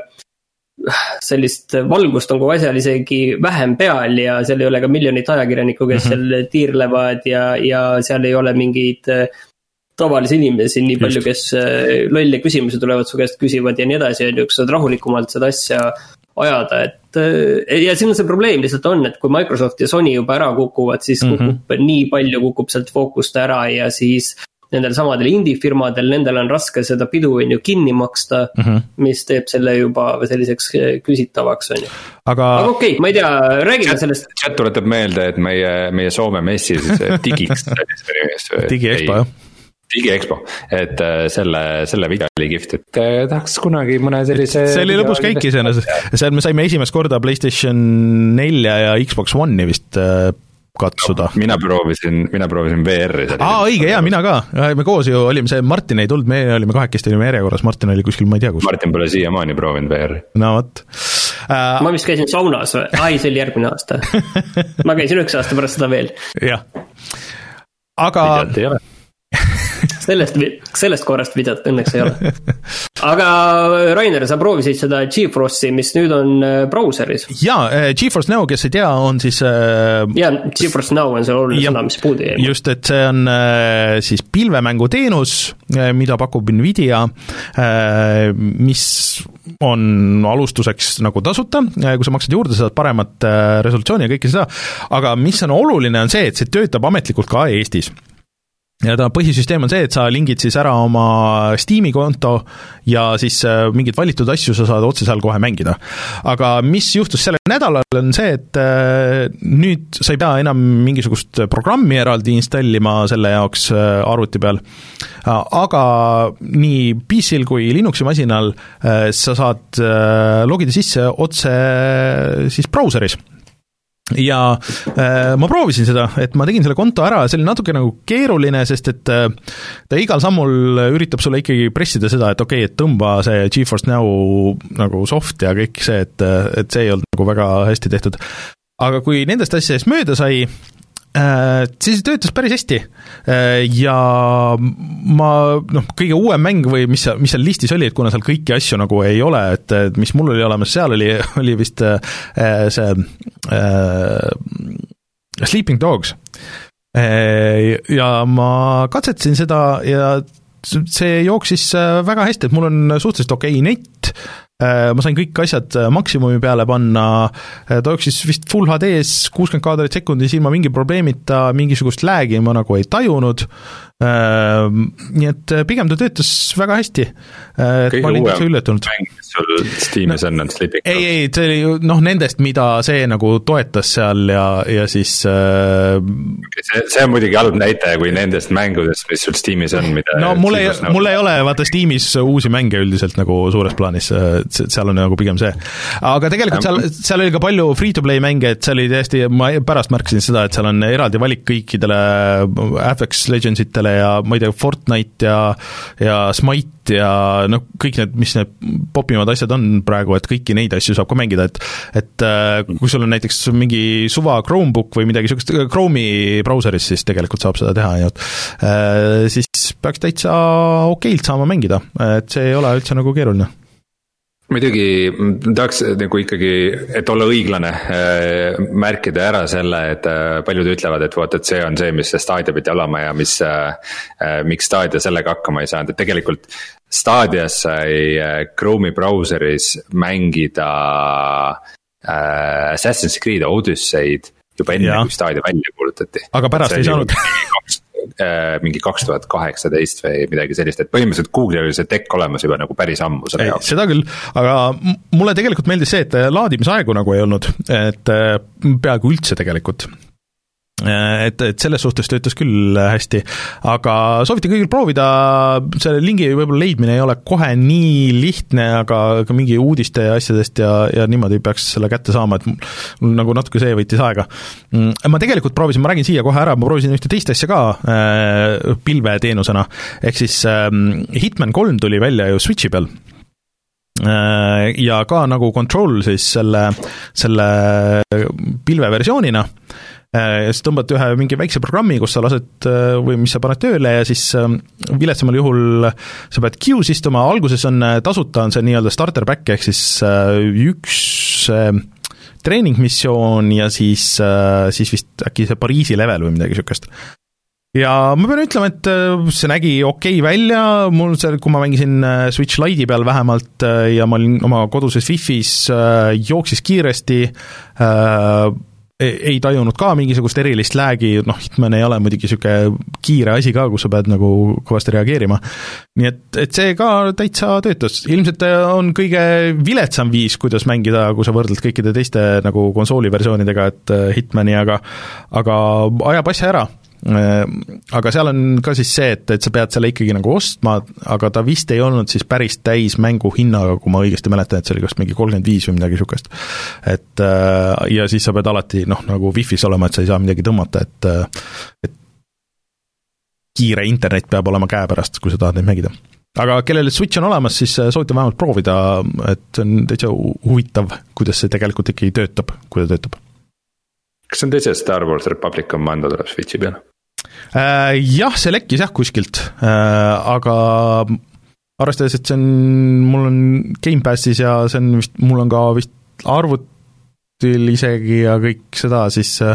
sellist valgust on kogu asjal isegi vähem peal ja seal ei ole ka miljonit ajakirjanikku, kes mm-hmm. seal tiirlevad ja, ja seal ei ole mingeid tavalisi inimesi nii palju, kes lolle küsimusi tulevad su käest küsivad ja nii edasi, ja saad rahulikumalt seda asja ajada, et ja siin on see probleem lihtsalt on, et kui Microsoft ja Sony juba ära kukuvad, siis kukub mm-hmm. nii palju kukub sealt fookust ära ja siis nendel samadel indie-firmadel, nendel on raske seda pidu on ju kinni maksta, mm -hmm. mis teeb selle juba selliseks küsitavaks, on ju. Aga, aga okei okay,, ma ei tea, räägime sellest. Chat tuletab meelde, et meie, meie Soome messi Digiks Digiexpo, jah. Digiexpo, et selle, selle video oli gift, et tahaks kunagi mõne sellise see oli lõbus käik iseenesest, seal me saime esimest korda PlayStation nelja ja Xbox One'i vist katsuda. No, mina proovisin, mina proovisin V R-i. Aa, õige, jaa, mina ka, me koos ju olime, see Martin ei tulnud, me olime kahekesti, olime järjekorras, Martin oli kuskil, ma ei tea kus. Martin pole siiamaani proovinud V R-i. No vot. Uh, ma vist käisin saunas, ai, see oli järgmine aasta. Ma käisin üks aasta pärast seda veel. Jah, aga sellest, sellest korrast videot õnneks ei ole. Aga Rainer, sa proovisid seda GeForce'i, mis nüüd on brauseris. Jaa, GeForce Now, kes ei tea, on siis Jaa, GeForce Now on see oluline sõna, mis puudi jäi. Just, et see on siis pilvemänguteenus, mida pakub Nvidia, mis on alustuseks nagu tasuta, kui sa maksad juurde, saad paremat resolutsiooni ja kõike seda, aga mis on oluline, on see, et see töötab ametlikult ka Eestis. Ja ta põhisüsteem on see, et sa lingid siis ära oma Steam'i konto ja siis mingid valitud asju sa saad otse seal kohe mängida. Aga mis juhtus sellel nädalal on see, et nüüd sa ei pea enam mingisugust programmi eraldi installima selle jaoks arvuti peal, aga nii P C-l kui Linuxi masinal sa saad logida sisse otse siis brauseris. Ja äh, ma proovisin seda, et ma tegin selle konto ära, see oli natuke nagu keeruline, sest et äh, ta igal sammul üritab sulle ikkagi pressida seda, et okei okay,, et tõmba see GeForce Now nagu soft ja kõik see, et, et see ei olnud nagu väga hästi tehtud. Aga kui nendest asjadest mööda sai, äh, siis töötas päris hästi äh, ja ma, noh, kõige uuem mäng või mis, mis seal listis oli, et kuna seal kõiki asju nagu ei ole, et, et mis mul oli olemas, seal oli, oli vist äh, see äh, Sleeping Dogs äh, ja ma katsetasin seda ja see jooksis väga hästi, et mul on suhteliselt okei net, ma sain kõik asjad maksimumi peale panna, ta jooksis vist Full H D-s kuuskümmend kaadrit sekundis ilma mingi probleemita, mingisugust lag'i ma nagu ei tajunud, nii et pigem ta töötas väga hästi, et kõige ma olin täitsa üllatunud. Sul Steamis on nad Sleeping Dogs? Ei, ei, see oli ju noh, nendest, mida see nagu toetas seal ja, ja siis äh... see, see on muidugi halb näitaja kui nendest mängudest, mis sul Steamis on, mida no mul ei, mul ei ole vaata Steamis uusi mänge üldiselt nagu suures plaanis, seal on nagu pigem see, aga tegelikult seal, seal oli ka palju free-to-play mänge, et seal oli täiesti, ma pärast märkasin seda, et seal on eraldi valik kõikidele Apex Legendsitele ja ma ei tea, Fortnite ja, ja Smite ja noh, kõik need, mis need popimad asjad on praegu, et kõiki neid asju saab ka mängida, et et kui sul on näiteks mingi suva Chromebook või midagi sellist, Chrome'i brauseris, siis tegelikult saab seda teha, ja siis peaks täitsa okeilt saama mängida, et see ei ole üldse nagu keeruline. Muidugi tahaks nagu ikkagi, et olla õiglane, märkida ära selle, et paljud ütlevad, et voot, et see on see, mis Stadia pidi olema ja mis, miks Stadia sellega hakkama ei saanud, et tegelikult Stadias sai Chrome'i brauseris mängida Assassin's Creed Odyssey'd juba enne, kui Stadia välja kuulutati. Aga pärast ei saanud mingi kaks tuhat kaheksateist või midagi sellist, et põhimõtteliselt Google'il oli see tech olemas juba nagu päris ammu selle jaoks. Seda küll, aga mulle tegelikult meeldis see, et laadimisaegu nagu ei olnud, et peaaegu üldse tegelikult. Et, et selles suhtes töötas küll hästi, aga soovitan kõigil proovida, selle lingi võib-olla leidmine ei ole kohe nii lihtne, aga ka mingi uudiste asjadest ja, ja niimoodi peaks selle kätte saama, et mul nagu natuke see võitis aega. Ma tegelikult proovisin, ma räägin siia kohe ära, ma proovisin ühte teist asja ka äh, pilveteenusena, ehk siis äh, Hitman kolm tuli välja ju Switchi peal. Ja ka nagu Control siis selle, selle pilveversioonina, siis tõmbad ühe mingi väikse programmi, kus sa lased või mis sa paned tööle ja siis viletsamal juhul sa pead queue's istuma, alguses on tasuta, on see nii-öelda starter pack, ehk siis üks treeningmissioon ja siis, siis vist äkki see Pariisi level või midagi sükest. Ja ma pean ütlema, et see nägi okei välja, mul see, kui ma mängisin Switch Lite'i peal vähemalt ja ma olin oma koduses Wi-Fi's, jooksis kiiresti, ei tajunud ka mingisugust erilist läägi, noh, Hitman ei ole muidugi siuke kiire asi ka, kus sa pead nagu kõvasti reageerima. Nii et, et see ka täitsa töötus. Ilmselt on kõige viletsam viis, kuidas mängida, kui sa võrdled kõikide teiste nagu konsooliversioonidega, et Hitmani, aga, aga ajab asja ära. Aga seal on ka siis see, et, et sa pead selle ikkagi nagu ostma, aga ta vist ei olnud siis päris täis mängu hinnaga, kui ma õigesti mäletan, et see oli kas mingi kolmkümmend viis või midagi sukest. Et ja siis sa pead alati noh, nagu Wi-Fi's olema, et sa ei saa midagi tõmmata, et, et kiire internet peab olema käepärast, kui sa tahad neid mängida. Aga kellel Switch on olemas, siis soovitan vähemalt proovida, et see on täitsa huvitav, kuidas see tegelikult ikkagi töötab, kui ta töötab. Kas on teise Star Wars Republic Commando tuleb Switchi peale? Äh, jah, see lekkis jah kuskilt, äh, aga arvestades, et see on, mul on Game Passis ja see on vist, mul on ka vist arvutil isegi ja kõik seda, siis äh,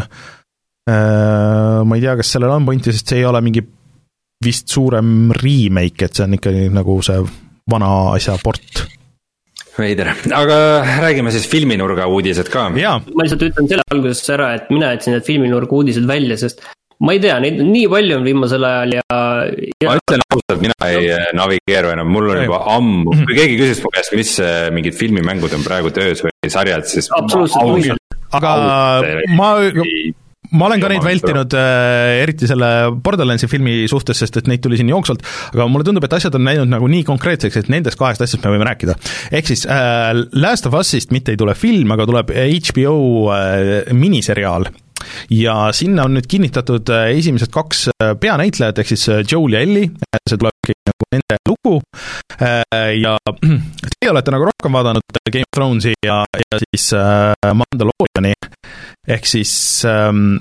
ma ei tea, kas sellel on pointi, sest see ei ole mingi vist suurem remake, et see on ikkagi nagu see vana asja port. Veider, aga räägime siis filminurga uudised ka. Ma lihtsalt ütlen selle alguses ära, et mina jätsin need filminurga uudised välja, sest ma ei tea, neid nii palju on viimasel ajal ja, ja... Ma ütlen ausalt, mina ei navigeeru enam, mul on juba ammu, kui keegi küsis mu käest, mis mingid filmimängud on praegu töös või sarjad, siis absoluutselt, aga ma, ma olen ka neid vältinud äh, eriti selle Borderlandsi filmi suhtes, sest et neid tuli siin jooksvalt, aga mulle tundub, et asjad on näinud nagu nii konkreetseks, et nendest kahest asjast me võime rääkida. Ehk siis äh, Last of Usist mitte ei tule film, aga tuleb H B O äh, miniseriaal. Ja sinna on nüüd kinnitatud esimesed kaks peanäitlejad, ehk siis Joel ja Ellie, see tuleb nagu nende lugu, ja teie olete nagu rohkem vaadanud Game of Thronesi ja, ja siis Mandaloriani, ehk siis ähm,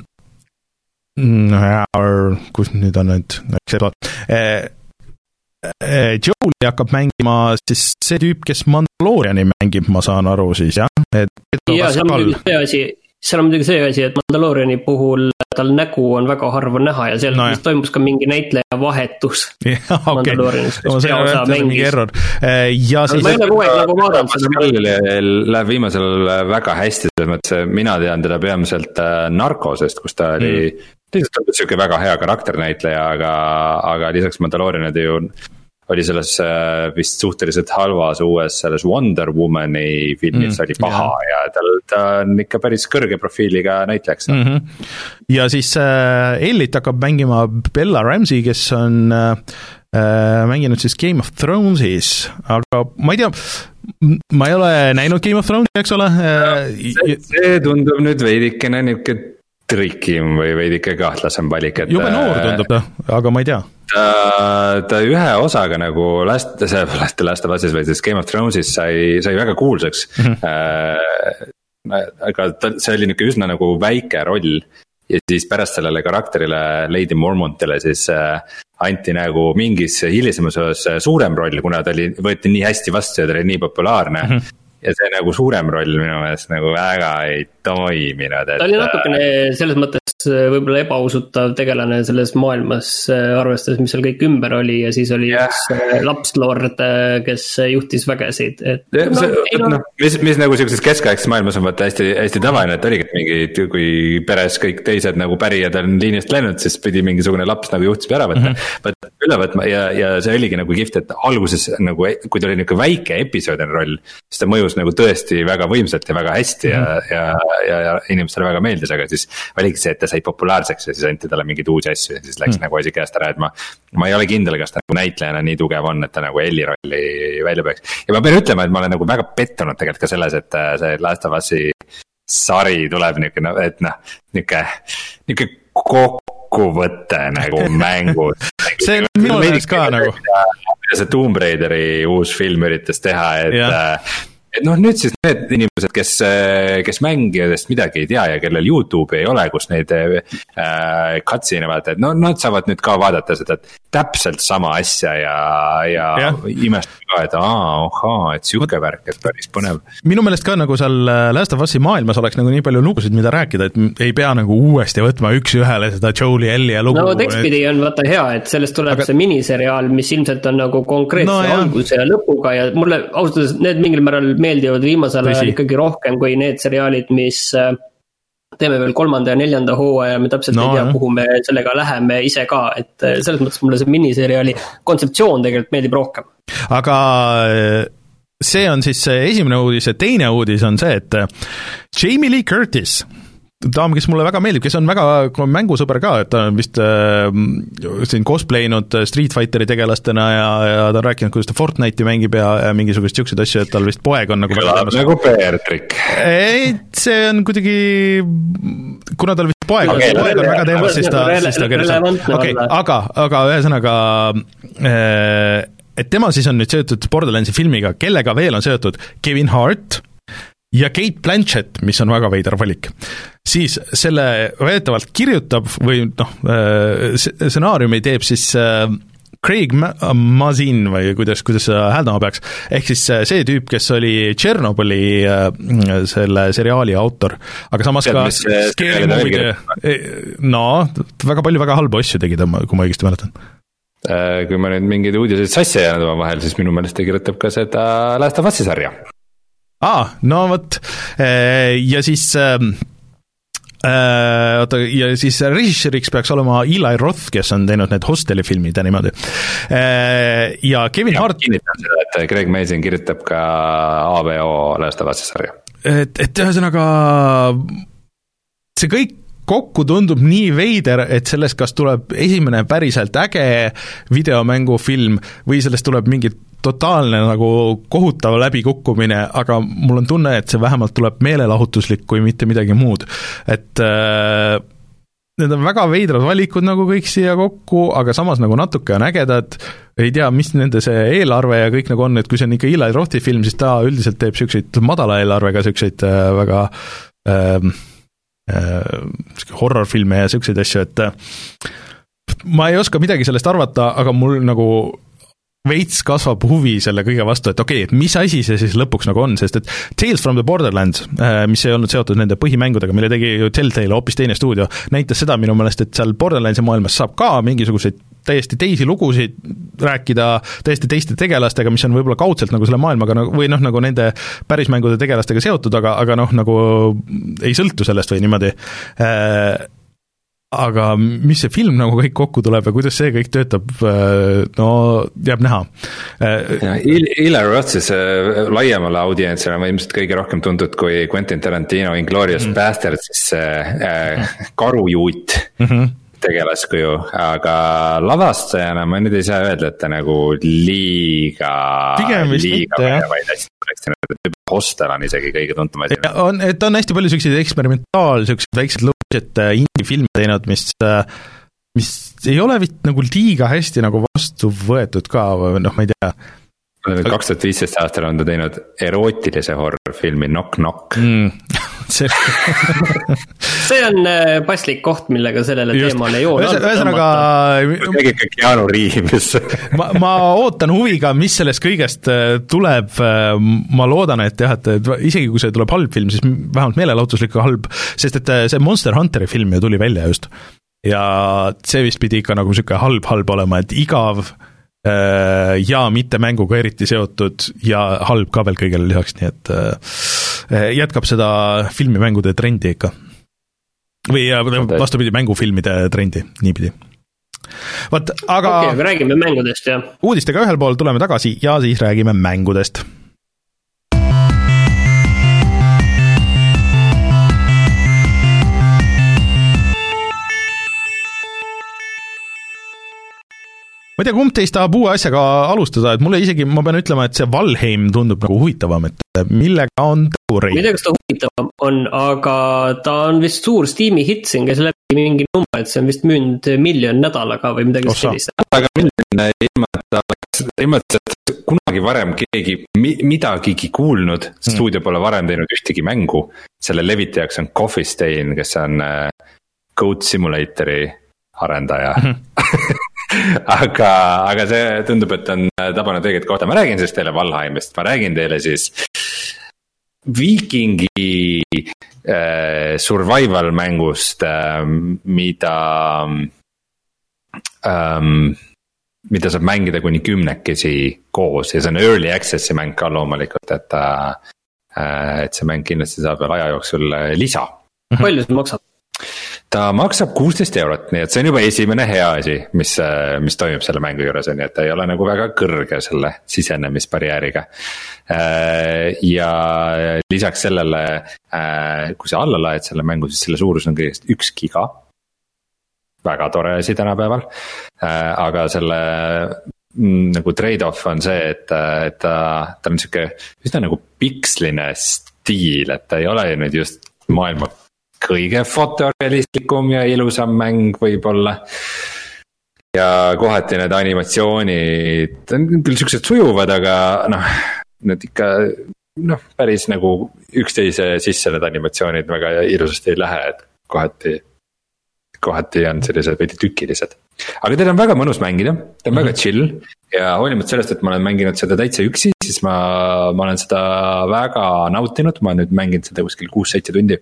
kus nüüd on nüüd Joel hakkab mängima siis see tüüp, kes Mandaloriani mängib, ma saan aru siis, jah? Et ja see on muidugi see asi, seal on muidugi see asi, et Mandaloriani puhul tal nägu on väga harva näha ja seal no, vist toimus ka mingi näitleja vahetus ja, okay. Mandalorianis, kes peaosa mängis. Ja siis... Ma ei ole kogu aeg nagu vaadanud seda. Läheb viimasel väga hästi, mina tean teda peamiselt Narcosest, kus ta oli mm. lihtsalt on siuke väga hea karakternäitleja, aga, aga lisaks Mandalorianide ju oli selles vist suhteliselt halvas uues selles Wonder Womani filmis mm, oli paha yeah. ja tal, ta on ikka päris kõrge profiiliga näitlejaks. Mm-hmm. Ja siis äh, Ellit hakkab mängima Bella Ramsey, kes on äh, mänginud siis Game of Thronesis, aga ma ei tea, ma ei ole näinud Game of Thrones, eks ole? See, see tundub nüüd veidikene niuke trikim või veidike kahtlasem valik, et jube noor tundub ta, aga ma ei tea. Ta, ta ühe osaga nagu last, see last, last of Us'is või siis Game of Thronesis sai, sai väga kuulsaks mm-hmm. äh, aga ta, see oli niuke üsna nagu väike roll ja siis pärast sellele karakterile Lady Mormontile siis äh, anti nagu mingis hilisemas osas suurem roll, kuna ta oli, võeti nii hästi vastu ja ta oli nii populaarne mm-hmm. ja see nagu suurem roll minu meelest nagu väga ei toiminud. Ta oli natukene selles mõttes võib-olla ebausutav tegelane selles maailmas, arvestades, mis seal kõik ümber oli ja siis oli yeah. üks lapslord, kes juhtis vägesid. Et, ja, no, see, ei, no, no, mis, mis nagu sellises keskaegses maailmas on vaata hästi, hästi tavaline, et oligi mingi, kui peres kõik teised nagu pärijad on liinist läinud, siis pidi mingisugune laps nagu juhtis ära võtma, mm-hmm. üle võtma ja, ja see oligi nagu kihvt, et alguses nagu, kui ta oli niisugune väike episoodine roll, siis ta mõjus nagu tõesti väga võimsalt ja väga hästi mm-hmm. ja, ja, ja, ja inimestele väga meeldis, aga siis oligi see, et ta sai populaarseks ja siis anti talle mingeid uusi asju ja siis läks mm. nagu asi käest ära, et ma, ma ei ole kindel, kas ta nagu näitlejana nii tugev on, et ta nagu Ellie rolli välja peaks. Ja ma pean ütlema, et ma olen nagu väga pettunud tegelikult ka selles, et see Last of Us'i sari tuleb niisugune, et noh, niisugune, niisugune kokkuvõte nagu mängud. See on minu meelest ka nagu. See Tomb Raideri uus film üritas teha, et yeah. et noh, nüüd siis need inimesed, kes, kes mängijadest midagi ei tea ja kellel YouTube ei ole, kus neid äh, cutscene vaata, et no nad saavad nüüd ka vaadata seda täpselt sama asja ja, ja yeah. imestada ka, et aa, ohaa, et siuke värk, et päris põnev. Minu meelest ka nagu seal Last of Us'i maailmas oleks nagu nii palju lugusid, mida rääkida, et ei pea nagu uuesti võtma üks ühele seda Joel'i, Ellie ja lugu. No tekstpidi on vaata hea, et sellest tuleb aga... see miniseriaal, mis ilmselt on nagu konkreetse no, alguse ja lõpuga ja mulle ausalt need mingil määral meeldivad viimasel ajal ikkagi rohkem kui need seriaalid, mis teeme veel kolmanda ja neljanda hooaja, me täpselt no, ei tea, kuhu me sellega läheme ise ka, et selles mõttes mulle see miniseriaali kontseptsioon tegelikult meeldib rohkem. Aga see on siis esimene uudis ja teine uudis on see, et Jamie Lee Curtis, daam, kes mulle väga meeldib, kes on väga mängusõber ka, et ta on vist äh, siin cosplaynud Street Fighteri tegelastena ja, ja ta on rääkinud, kuidas ta Fortnite'i mängib ja, ja mingisugust siukseid asju, et tal vist poeg on nagu kõlab nagu Peetrik. Ei, see on kuidagi, kuna tal vist poeg on, okay, poeg on väga teemas, siis ta, siis ta kerjas. Okay, aga, aga ühesõnaga äh, et tema siis on nüüd seotud Borderlandsi filmiga, kellega veel on seotud Kevin Hart ja Kate Blanchett, mis on väga veidar valik. Siis selle väidetavalt kirjutab või noh, stsenaariumi teeb siis Craig Mazin või kuidas, kuidas hääldama peaks, ehk siis see tüüp, kes oli Tšernobõli selle seriaali autor, aga samas ka Scary Movie, no väga palju väga halba asju tegi ta, kui ma õigesti mäletan. Kui ma nüüd mingeid uudiseid sassi jäänud oma vahel, siis minu meelest ta kirjutab ka seda Last of Us'i sarja. Aa, no võt, ja siis äh, oota, ja siis režissööriks peaks olema Eli Roth, kes on teinud need Hosteli filmid ja niimoodi. Ja Kevin ja, Hart kinnitan seda, et Craig Mazin kirjutab ka A B O Last of Us'i sarja. Et, et ühesõnaga see kõik kokku tundub nii veider, et sellest kas tuleb esimene päriselt äge videomängufilm või sellest tuleb mingi totaalne nagu kohutav läbikukkumine, aga mul on tunne, et see vähemalt tuleb meelelahutuslik kui mitte midagi muud. Et äh, need on väga veidrad valikud nagu kõik siia kokku, aga samas nagu natuke on ägedad, ei tea, mis nende see eelarve ja kõik nagu on, et kui see on ikka Eli Rothi film, siis ta üldiselt teeb siukseid madala eelarvega siukseid äh, väga äh, äh, horrorfilme ja siukseid asju, et ma ei oska midagi sellest arvata, aga mul nagu veits kasvab huvi selle kõige vastu, et okei, okay, et mis asi see siis lõpuks nagu on, sest et Tales from the Borderlands, mis ei olnud seotud nende põhimängudega, mille tegi ju Telltale hoopis teine stuudio, näitas seda minu meelest, et seal Borderlandsi maailmas saab ka mingisuguseid täiesti teisi lugusid rääkida täiesti teiste tegelastega, mis on võib-olla kaudselt nagu selle maailmaga või noh, nagu nende pärismängude tegelastega seotud, aga, aga noh, nagu ei sõltu sellest või niimoodi. Aga mis see film nagu kõik kokku tuleb ja kuidas see kõik töötab, no jääb näha. Eli Roth siis laiemale audientsile on ilmselt kõige rohkem tuntud kui Quentin Tarantino Inglourious mm-hmm. Bastard, siis äh, karujuut mm-hmm. tegelaskuju, aga lavastajana ma nüüd ei saa öelda, et ta nagu liiga pigem vist mitte, jah. Hostel on isegi kõige tuntum asi. On, et on hästi palju selliseid eksperimentaal, sellised väiksed lõpused indie-filme teinud, mis, mis ei ole vist nagu liiga hästi nagu vastu võetud ka, või noh, ma ei tea. kaks tuhat viisteist aastal on ta teinud erootilise horrorfilmi Knock Knock. Mm. see see on paslik koht, millega sellele Just. teemale joon ühesõnaga tegid ka Keanu Reeves ma, ma ootan huviga, mis sellest kõigest tuleb, ma loodan, et jah, et isegi kui see tuleb halb film, siis vähemalt meelelahutuslik halb, sest et see Monster Hunteri film ju tuli välja just ja see vist pidi ikka nagu niisugune halb-halb olema, et igav ja mitte mänguga eriti seotud ja halb ka veel kõigele lisaks, nii et jätkab seda filmimängude trendi ikka. Või vastupidi, mängufilmide trendi, niipidi. Vaat, aga okei, okay, räägime mängudest, jah. Uudistega ühel pool tuleme tagasi ja siis räägime mängudest. Ma ei tea, kumb teist tahab uue asjaga alustada, et mulle isegi, ma pean ütlema, et see Valheim tundub nagu huvitavam, et millega on tõurei? Ma ei tea, kas ta huvitavam on, aga ta on vist suur Steam'i hit, siin käis läbi mingi number, et see on vist müünud miljon nädalaga või midagi sellist. Aga miljon ilma, et ta oleks, ilma, et kunagi varem keegi midagigi kuulnud, hmm. stuudio pole varem teinud ühtegi mängu, selle levitajaks on Coffee Stain, kes on Goat Simulatori arendaja hmm. aga, aga see tundub, et on tabanud õiget kohta. Ma räägin siis teile Valheimist, ma räägin teile siis viikingi äh, survival mängust, äh, mida ähm, mida saab mängida kuni kümnekesi koos ja see on early access'i mäng ka loomulikult, et, äh, et see mäng kindlasti saab veel aja jooksul lisa. palju see maksab? ta maksab kuusteist eurot, nii et see on juba esimene hea asi, mis, mis toimib selle mängu juures, on ju, et ta ei ole nagu väga kõrge selle sisenemisbarjääriga. Ja lisaks sellele, kui sa alla laed selle mängu, siis selle suurus on kõigest üks giga. Väga tore asi tänapäeval, aga selle nagu trade-off on see, et, et ta, ta on siuke üsna nagu piksline stiil, et ta ei ole ju nüüd just maailma kõige fotorealistlikum ja ilusam mäng võib-olla. Ja kohati need animatsioonid on küll siuksed sujuvad, aga noh, need ikka noh, päris nagu üksteise sisse need animatsioonid väga ilusasti ei lähe, et kohati, kohati on sellised veidi tükilised. Aga teil on väga mõnus mängida, ta on mm-hmm. väga chill ja hoolimata sellest, et ma olen mänginud seda täitsa üksi, siis ma, ma olen seda väga nautinud, ma olen nüüd mänginud seda kuskil kuus-seitse tundi.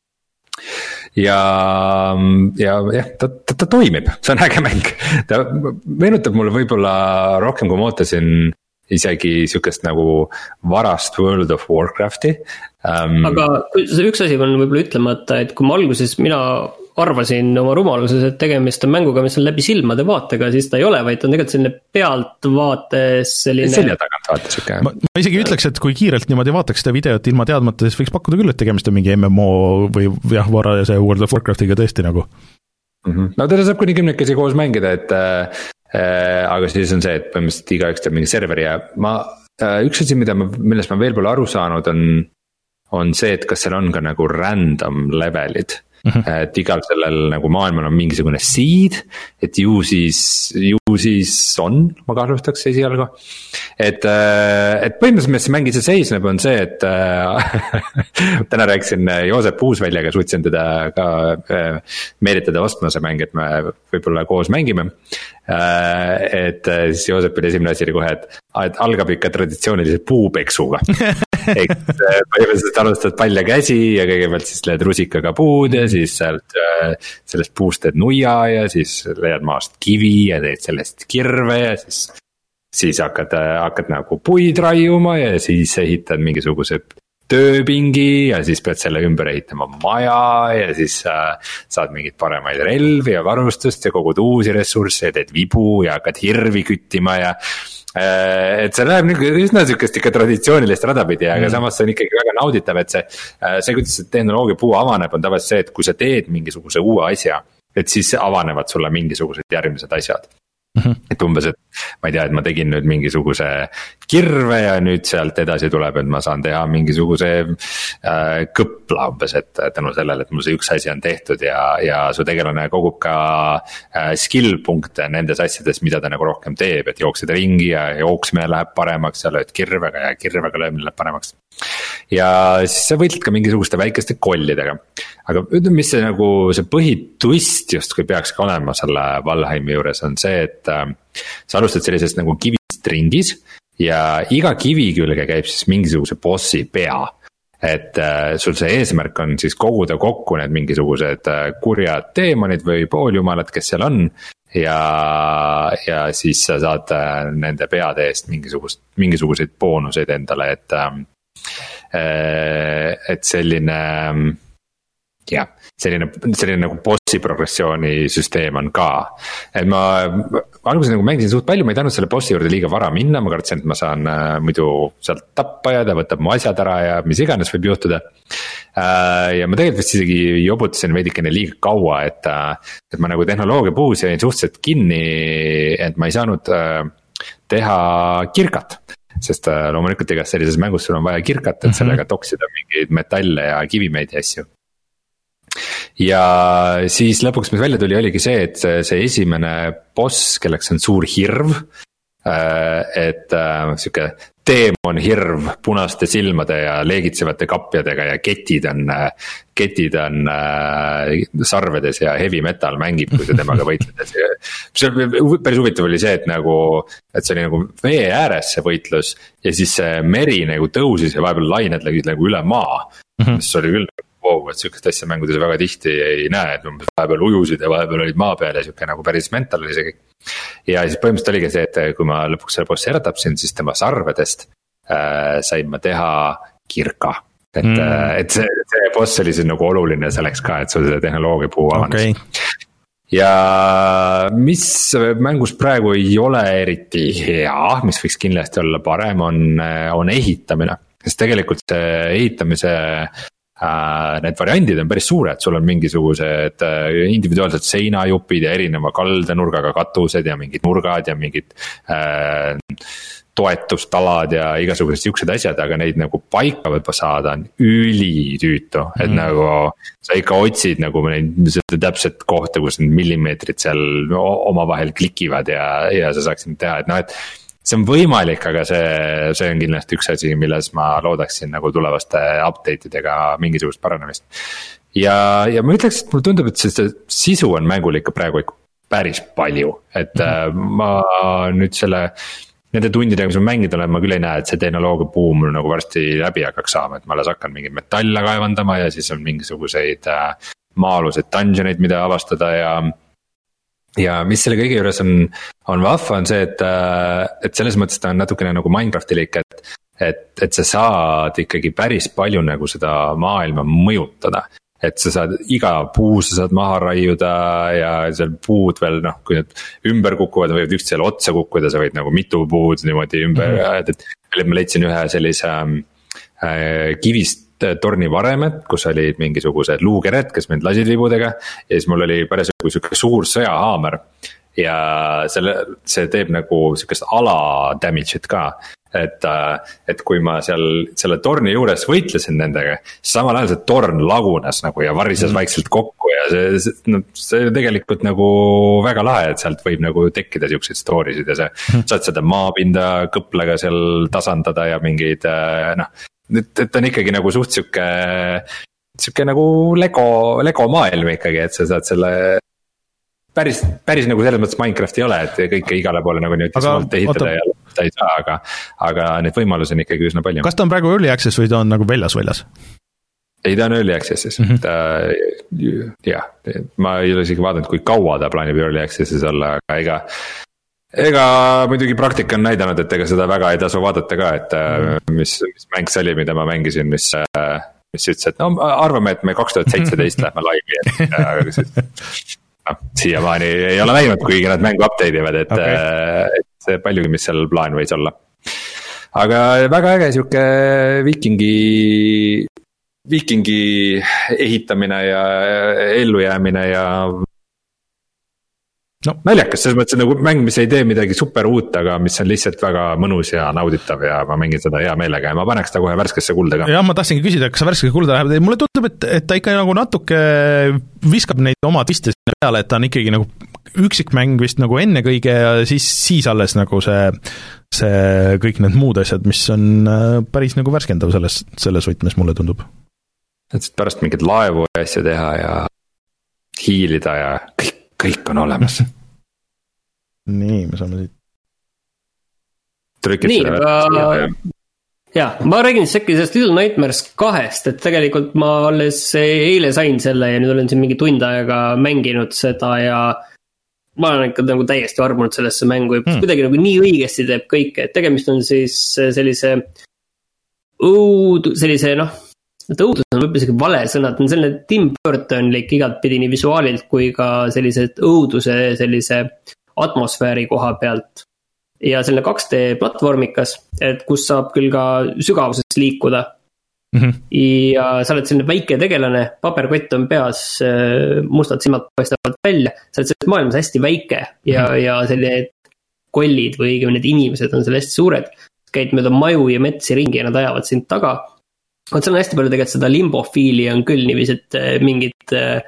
Ja, ja jah, ta, ta, ta toimib, see on äge mäng. Ta meenutab mulle võib-olla rohkem kui ma ootasin isegi sükest nagu varast World of Warcrafti. Um, aga üks asi on võib-olla ütlemata, et kui ma alguses mina arvasin oma rumaluses, et tegemist on mänguga, mis on läbi silmade vaatega, siis ta ei ole, vaid on tegelikult selline pealtvaates selline... selja tagant vaates ikka. Ma, ma isegi ütleks, et kui kiirelt niimoodi vaataks seda videot ilma teadmata, siis võiks pakkuda küll, et tegemist on mingi M M O või jah, vara ja see World of Warcraftiga tõesti nagu. Mm-hmm. No teda saab kuni kümnekesi koos mängida, et äh, aga siis on see, et põhimõtteliselt igaüks teeb mingi serveri ja ma, äh, üks asi, mida ma, millest ma veel pole aru saanud, on, on see, et kas seal on ka nagu random levelid. Mm-hmm. Et igal sellel nagu maailmal on mingisugune seed, et ju siis, ju siis on, ma kahlustaks esialgu. Et, et põhimõtteliselt mängi see seisneb on see, et täna rääkisin Joosep Uusväljaga, suutsin teda ka meelitada ostma see mäng, et me võib-olla koos mängime. Et siis Joosepil esimene asi oli kohe, et, et algab ikka traditsioonilise puupeksuga. Eks põhimõtteliselt alustad palja käsi ja kõigepealt siis leiad rusikaga puud ja siis sealt, sellest puust teed nuia ja siis leiad maast kivi ja teed sellest kirve ja siis, siis hakkad, hakkad nagu puid raiuma ja siis ehitad mingisugused tööpingi ja siis pead selle ümber ehitama maja ja siis äh, saad mingid paremaid relvi ja varustust ja kogud uusi ressursse ja teed vibu ja hakkad hirvi küttima ja et see läheb üsna sükest ikka traditsioonilist radapidi, aga mm. samas see on ikkagi väga nauditav, et see, see kuidas see tehnoloogia puu avaneb, on tavaliselt see, et kui sa teed mingisuguse uue asja, et siis avanevad sulle mingisugused järgmised asjad. Mm-hmm. Et umbes, et ma ei tea, et ma tegin nüüd mingisuguse kirve ja nüüd sealt edasi tuleb, et ma saan teha mingisuguse äh, kõpla umbes, et tänu sellele, et mul see üks asi on tehtud ja, ja su tegelane kogub ka äh, skill punkte nendes asjades, mida ta nagu rohkem teeb, et jooksed ringi ja jooksmine läheb paremaks ja lööd kirvega ja kirvega löömine läheb paremaks. Ja siis sa võitled ka mingisuguste väikeste kollidega. Aga ütleme, mis see nagu see põhitwist just kui peaks ka olema selle Valheimi juures on see, et äh, sa alustad sellisest nagu kivist ringis ja iga kivi külge käib siis mingisuguse bossi pea. Et äh, sul see eesmärk on siis koguda kokku need mingisugused äh, kurjad teemonid või pooljumalad, kes seal on ja, ja siis sa saad äh, nende peade eest mingisugust, mingisuguseid boonuseid endale, et äh, et selline jah, selline, selline nagu bossi progressiooni süsteem on ka. Et ma alguses nagu mängisin suht palju, ma ei tahtnud selle bossi juurde liiga vara minna, ma kartsin, et ma saan äh, muidu sealt tappa ja ta võtab mu asjad ära ja mis iganes võib juhtuda. Äh, ja ma tegelikult vist isegi jobutasin veidikene liiga kaua, et, äh, et ma nagu tehnoloogia puhus jäin suhteliselt kinni, et ma ei saanud äh, teha kirkat. Sest äh, loomulikult igas sellises mängus sul on vaja kirkat, et sellega toksida mingeid metalle ja kivimeid ja asju. Ja siis lõpuks, mis välja tuli, oligi see, et see, see esimene boss, kelleks on suur hirv, et siuke teemon hirv punaste silmade ja leegitsevate kapjadega ja ketid on, ketid on sarvedes ja heavy metal mängib, kui sa temaga võitledes. Päris huvitav oli see, et nagu, et see oli nagu vee ääres see võitlus ja siis see meri nagu tõusis ja vahepeal lained lägid nagu üle maa, mis oli küll wow, et sükest asja mängudes väga tihti ei näe, et vahepeal ujusid ja vahepeal olid maa peal ja süke nagu päris mental oli see kõik. Ja siis põhimõtteliselt oligi see, et kui ma lõpuks selle bossi ära tapsin, siis tema sarvedest äh, sain ma teha kirka. et mm., et see, see boss oli siis nagu oluline selleks ka, et sul see tehnoloogia puu avanes okay. Ja mis mängus praegu ei ole eriti hea, mis võiks kindlasti olla parem, on, on ehitamine. Sest tegelikult see ehitamise äh, need variandid on päris suured, sul on mingisugused individuaalsed seinajupid ja erineva kaldenurgaga katused ja mingid nurgad ja mingid äh, toetustalad ja igasugused siuksed asjad, aga neid nagu paika võtma saada on ülitüütu, et mm. nagu sa ikka otsid nagu neid täpset kohta, kus need millimeetrid seal omavahel klikivad ja, ja sa saaksid teha, et noh, et see on võimalik, aga see, see on kindlasti üks asi, milles ma loodaksin nagu tulevaste update idega mingisugust paranemist. Ja, ja ma ütleks, et mulle tundub, et see sisu on mängul ikka praegu ikka päris palju, et mm. ma nüüd selle nende tundidega, mis ma mängid olen, ma küll ei näe, et see tehnoloogia buum nagu varsti läbi hakkaks saama, et ma alles hakkan mingid metalle kaevandama ja siis on mingisuguseid maa-aluseid dungeoneid, mida avastada ja ja mis selle kõige juures on, on vahva, on see, et, et selles mõttes ta on natukene nagu Minecraftilik, et, et, et sa saad ikkagi päris palju nagu seda maailma mõjutada. Et sa saad iga puu sa saad maha raiuda ja seal puud veel noh, kui need ümber kukuvad, võivad ükst seal otsa kukkuda, sa võid nagu mitu puud niimoodi ümber mm-hmm. et, et ma leidsin ühe sellise äh, kivist torni varemet, kus olid mingisugused luukered, kes mind lasid vibudega ja siis mul oli päris nagu siuke suur sõjahaamer ja selle, see teeb nagu siukest ala damage'it ka. Et, et kui ma seal selle torni juures võitlesin nendega, samal ajal see torn lagunes nagu ja varises mm. vaikselt kokku ja see, see, no, see tegelikult nagu väga lahe, et sealt võib nagu tekkida siukseid story'sid ja see mm. saad seda maapinda kõplega seal tasandada ja mingeid noh, et, et on ikkagi nagu suht siuke, siuke nagu Lego, Lego maailm ikkagi, et sa saad selle päris, päris nagu selles mõttes Minecraft ei ole, et kõike igale poole nagu nüüd smalt ehitada ja ta ei saa, aga, aga need võimalusi on ikkagi üsna palju. Kas ta on praegu early access või ta on nagu väljas väljas? Ei, ta on early access'is mm. -hmm. ta, jah, ma ei ole isegi vaadanud, kui kaua ta plaanib early access'is olla, aga ega ega muidugi praktika on näidanud, et ega seda väga ei tasu vaadata ka, et mm. -hmm. mis, mis mäng see oli, mida ma mängisin, mis mis ütles, et no arvame, et me kaks tuhat seitseteist lähme laivi, et no, siiamaani ei ole näinud, kuigi nad mängu update ivad, et, okay. et see paljugi, mis seal plaan võis olla. Aga väga äge siuke viikingi, viikingi ehitamine ja ellujäämine ja no. naljakas, selles mõttes nagu mäng, mis ei tee midagi super uut, aga mis on lihtsalt väga mõnus ja nauditav ja ma mängin seda hea meelega ja ma paneks ta kohe värskesse kulda ka. Ja ma tahtsingi küsida, kas sa värskesse kulda läheb, mulle tundub, et, et ta ikka nagu natuke viskab neid oma twiste peale, et ta on ikkagi nagu üksikmäng vist nagu enne kõige ja siis, siis alles nagu see, see kõik need muud asjad, mis on päris nagu värskendav selles, selles võtmes mulle tundub. Et pärast mingid laevu ja asja teha ja hiilida ja kõik, kõik on olemas. Nii, me saame siit. Trükid nii, selle aga ja, ja, ma räägin siis äkki sellest Little Nightmares kahest, et tegelikult ma alles eile sain selle ja nüüd olen siin mingi tund aega mänginud seda ja ma olen ikka nagu täiesti armunud sellesse mängu ja hmm. kuidagi nagu nii õigesti teeb kõike, et tegemist on siis sellise õud, sellise noh, et õudus on võib-olla isegi vale sõna, et on selline Tim Burtonlik igat pidi nii visuaalilt kui ka sellised õuduse sellise atmosfääri koha pealt ja selline kaks D platvormikas, et kus saab küll ka sügavuses liikuda mm-hmm. ja sa oled selline väike tegelane, paberkott on peas, mustad silmad paistavad välja, sa oled selles maailmas hästi väike ja, mm-hmm. ja selline kollid või need inimesed on seal hästi suured, käid mööda maju ja metsi ringi ja nad ajavad sind taga. Aga seal on hästi palju tegelikult seda limbo-fiili on küll niivis, et mingid äh,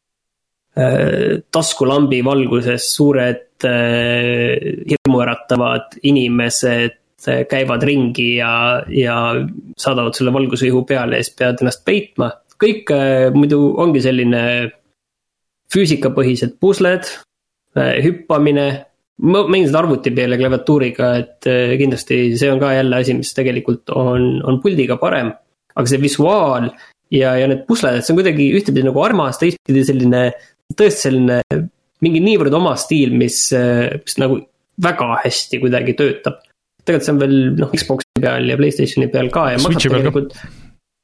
taskulambi valguses suured äh, hirmuäratavad inimesed äh, käivad ringi ja, ja saadavad selle valgusvihu peale ja siis pead ennast peitma. Kõik äh, muidu ongi selline füüsikapõhised pusled, äh, hüppamine, ma mängin seda arvuti peale klaviatuuriga, et äh, kindlasti see on ka jälle asi, mis tegelikult on, on puldiga parem. Aga see visuaal ja, ja need pusled, see on kuidagi ühtepidi nagu armas, teistpidi selline, tõesti selline mingi niivõrd oma stiil, mis, mis nagu väga hästi kuidagi töötab. Tegelikult see on veel noh, Xboxi peal ja PlayStationi peal ka ja Switchi peal ka.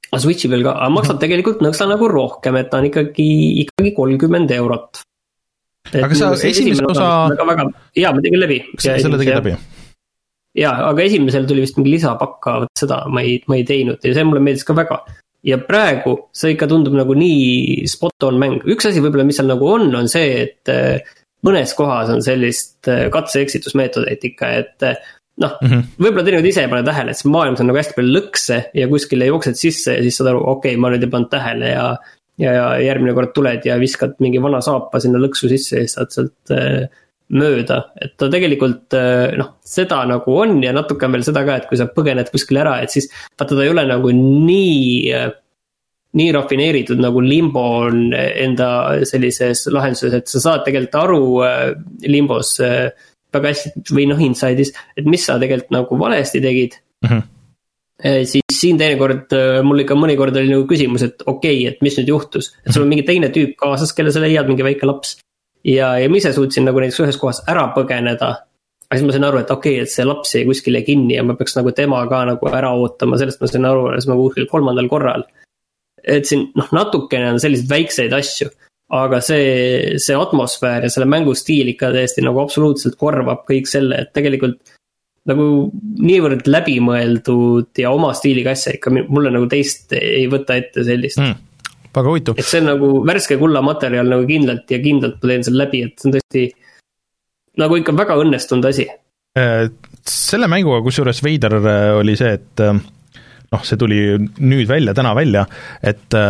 Switchi peal ka, aga maksab tegelikult nõksa nagu rohkem, et ta on ikkagi, ikkagi kolmkümmend eurot. Et aga sa esimese osa... Väga, väga... Jaa, ma tegin läbi. Selle tegid läbi? Jaa, aga esimesel tuli vist mingi lisapakka, seda ma ei, ma ei teinud ja see mulle meeldis ka väga. Ja praegu see ikka tundub nagu nii spot on mäng. Üks asi võib-olla, mis seal nagu on, on see, et mõnes kohas on sellist katse-eksitusmeetodeid ikka, et noh, mm-hmm. võib-olla teinud ise ei pane tähele, et see maailmas on nagu hästi palju lõkse ja kuskile jooksed sisse ja siis saad aru, okei, okay, ma nüüd ei pannud tähele ja, ja, ja järgmine kord tuled ja viskad mingi vana saapa sinna lõksu sisse ja saad sealt äh, mööda. Et ta tegelikult, äh, noh, seda nagu on ja natuke on veel seda ka, et kui sa põgened kuskile ära, et siis vaata ta ei ole nagu nii, äh, nii rafineeritud nagu Limbo on enda sellises lahenduses, et sa saad tegelikult aru äh, Limbos äh, väga hästi või noh Inside'is, et mis sa tegelikult nagu valesti tegid, mm-hmm. e, siis siin teinekord mul ikka mõnikord oli nagu küsimus, et okei, okay, et mis nüüd juhtus, et sul on mingi teine tüüp kaasas, kelle sa leiad, mingi väike laps ja, ja ma ise suutsin nagu näiteks ühes kohas ära põgeneda, aga siis ma sain aru, et okei okay,, et see laps jäi kuskile kinni ja ma peaks nagu tema ka nagu ära ootama, sellest ma sain aru, siis ma kuskil kolmandal korral, et siin noh natukene on selliseid väikseid asju. Aga see, see atmosfäär ja selle mängustiil ikka täiesti nagu absoluutselt korvab kõik selle, et tegelikult nagu niivõrd läbimõeldud ja oma stiiliga asja ikka mulle nagu teist ei võta ette sellist. Mm, väga huvitav. Et see on nagu värske kulla materjal nagu kindlalt ja kindlalt ma teen selle läbi, et see on tõesti nagu ikka väga õnnestunud asi. Selle mänguga kusjuures veider oli see, et noh, see tuli nüüd välja, täna välja, et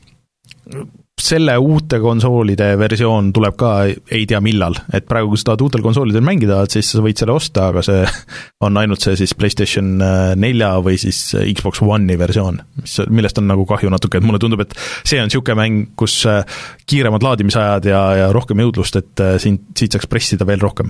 selle uute konsoolide versioon tuleb ka ei tea millal, et praegu kui sa tahad uutel konsoolidel mängida, siis sa võid selle osta, aga see on ainult see siis PlayStation nelja või siis Xbox One'i versioon, mis, millest on nagu kahju natuke, et mulle tundub, et see on siuke mäng, kus kiiremad laadimisajad ja, ja rohkem jõudlust, et siin, siit saaks pressida veel rohkem.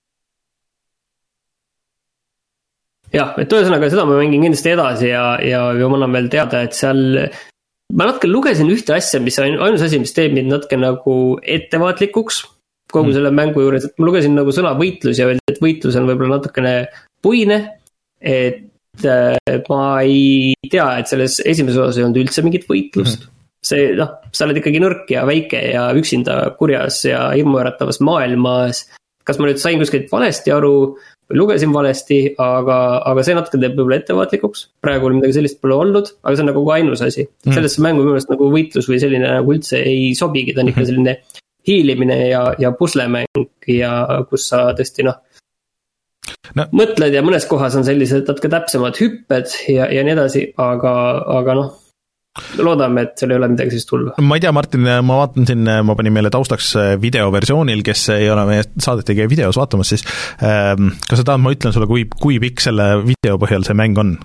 jah, et ühesõnaga seda ma mängin kindlasti edasi ja, ja, ja ma annan veel teada, et seal ma natuke lugesin ühte asja, mis on ainus asi, mis teeb mind natuke nagu ettevaatlikuks kogu mm. selle mängu juures, et ma lugesin nagu sõna võitlus ja öeldi, et võitlus on võib-olla natukene puine, et äh, ma ei tea, et selles esimeses osas ei olnud üldse mingit võitlust. Mm. See, noh, sa oled ikkagi nõrk ja väike ja üksinda kurjas ja hirmuäratavas maailmas. Kas ma nüüd sain kuskilt valesti aru või lugesin valesti, aga, aga see natuke teeb võib-olla ettevaatlikuks. Praegu midagi sellist pole olnud, aga see on nagu ainus asi. Mm. Sellesse mängu minu meelest nagu võitlus või selline nagu üldse ei sobigi, ta on ikka selline hiilimine ja, ja puslemäng ja kus sa tõesti noh no. mõtled ja mõnes kohas on sellised natuke täpsemad hüpped ja, ja nii edasi, aga, aga noh, loodame, et seal ei ole midagi siis tulva. Ma ei tea, Martin, ma vaatan siin, ma panin meile taustaks videoversioonil, kes ei ole meie saadet ei käi videos vaatamas, siis ähm, kas sa tahad, ma ütlen sulle, kui, kui pikk selle video põhjal see mäng on?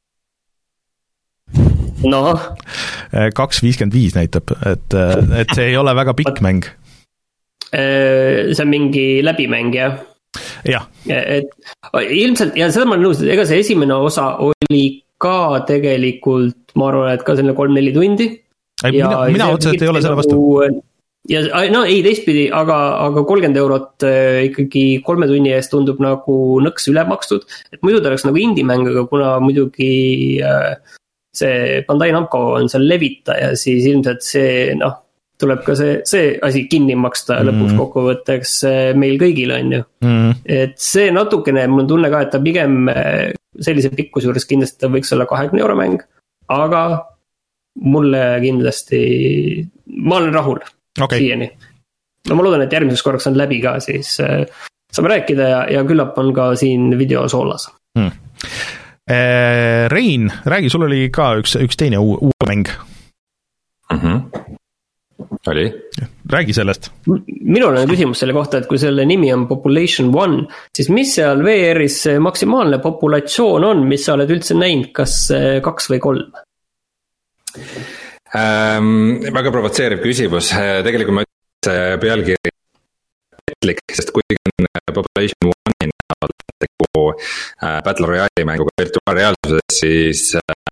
No. kaks viiskümmend viis näitab, et, et see ei ole väga pikk mäng. See on mingi läbimäng, jah? Jah. Et, ilmselt, ja seda ma olen nõus, et ega see esimene osa oli ka tegelikult, ma arvan, et ka selline kolm-neli tundi. Ei, ja mina mina otseselt ei ole selle vastu. Ja, no ei teistpidi, aga, aga kolmkümmend eurot äh, ikkagi kolme tunni eest tundub nagu nõks üle makstud. Et muidu ta oleks nagu indie-mäng, aga kuna muidugi äh, see Bandai Namco on seal levitaja, siis ilmselt see, noh, tuleb ka see, see asi kinni maksta mm. lõpuks kokkuvõtteks meil kõigil on ju. Mm. Et see natukene, mul on tunne ka, et ta pigem sellise pikkus juures kindlasti ta võiks olla kahekümne euro mäng, aga mulle kindlasti, ma olen rahul okay. siiani. No ma loodan, et järgmises korraks on läbi ka, siis äh, saame rääkida ja, ja küllap on ka siin video soolas. Mm. Äh, Rein, räägi, sul oli ka üks, üks teine uu, uue mäng. Mhm. Oli? Räägi sellest. Minul on küsimus selle kohta, et kui selle nimi on Population One, siis mis seal V R-is maksimaalne populatsioon on, mis sa oled üldse näinud, kas kaks või kolm? Ähm, väga provotseeriv küsimus. Tegelikult ma ütlen, see pealkiri petlik, sest kuigi on Population One'i näol tegu Battle Royale mänguga virtuaalreaalsuses, siis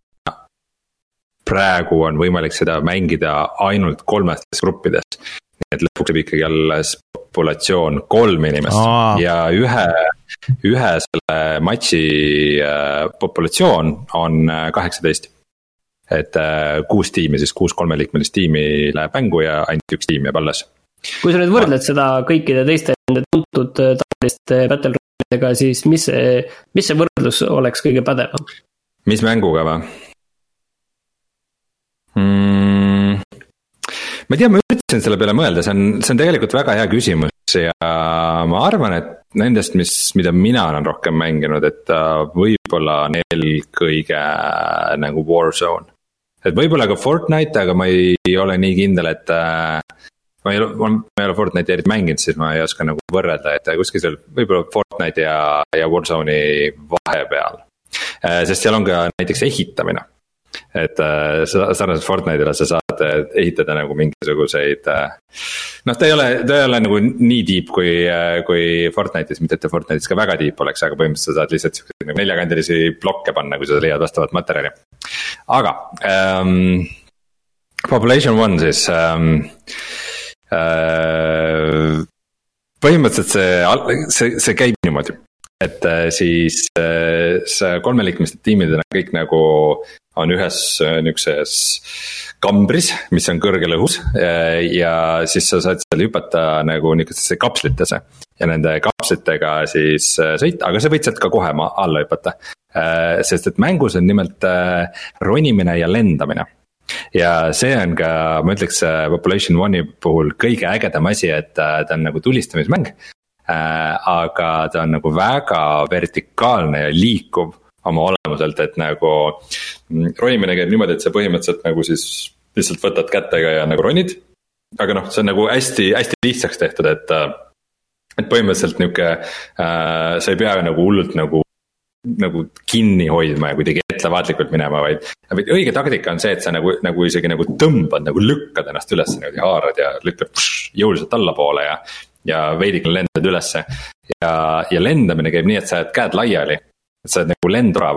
praegu on võimalik seda mängida ainult kolmestes gruppides. Nii et lõpuks võib ikkagi alles populatsioon kolm inimest Aa. ja ühe, ühe selle matši populatsioon on kaheksateist. et äh, kuus tiimi, siis kuus kolmeliikmelist tiimi läheb mängu ja ainult üks tiim jääb alles. Kui sa nüüd võrdled ah. seda kõikide teiste tuntud taoliste Battle Royale'idega, siis mis see, mis see võrdlus oleks kõige pädevam? Mis mänguga või? Hmm. Ma ei tea, ma üritasin selle peale mõelda, see on, see on tegelikult väga hea küsimus ja ma arvan, et nendest, mis, mida mina olen rohkem mänginud, et võib-olla on eelkõige nagu Warzone. Et võib-olla ka Fortnite, aga ma ei ole nii kindel, et ma ei ole, ma ei ole Fortnite'i eriti mänginud, siis ma ei oska nagu võrrelda, et kuskil seal võib-olla Fortnite ja, ja Warzone'i vahepeal. Sest seal on ka näiteks ehitamine. Et sarnaselt Fortnite'ile sa saad ehitada nagu mingisuguseid, noh ta ei ole, ta ei ole nagu nii deep kui, kui Fortnite'is, mitte et Fortnite'is ka väga deep oleks, aga põhimõtteliselt sa saad lihtsalt nagu neljakandilisi blokke panna, kui sa leiad vastavat materjali. Aga um, Population One siis um, uh, põhimõtteliselt see, see, see käib niimoodi. Et siis see kolmeliikmiste tiimidena kõik nagu on ühes niukses kambris, mis on kõrgel õhus ja siis sa saad seal hüpata nagu niisugustesse kapslitesse ja nende kapslitega siis sõita, aga sa võid sealt ka kohe alla hüpata, sest et mängus on nimelt ronimine ja lendamine. Ja see on ka, ma ütleks Population One'i puhul kõige ägedam asi, et ta on nagu tulistamismäng. Äh, aga ta on nagu väga vertikaalne ja liikuv oma olemuselt, et nagu ronimine käib niimoodi, et sa põhimõtteliselt nagu siis lihtsalt võtad kätega ja nagu ronid. Aga noh, see on nagu hästi, hästi lihtsaks tehtud, et, et põhimõtteliselt niuke, äh, sa ei pea nagu hullult nagu, nagu kinni hoidma ja kuidagi ettevaatlikult minema, vaid, vaid õige taktika on see, et sa nagu, nagu isegi nagu tõmbad, nagu lükkad ennast üles, nagu haarad ja lükkad pš, jõuliselt allapoole ja ja veidik lendad ülesse ja, ja lendamine käib nii, et sa jääd käed laiali, et sa oled nagu lendrav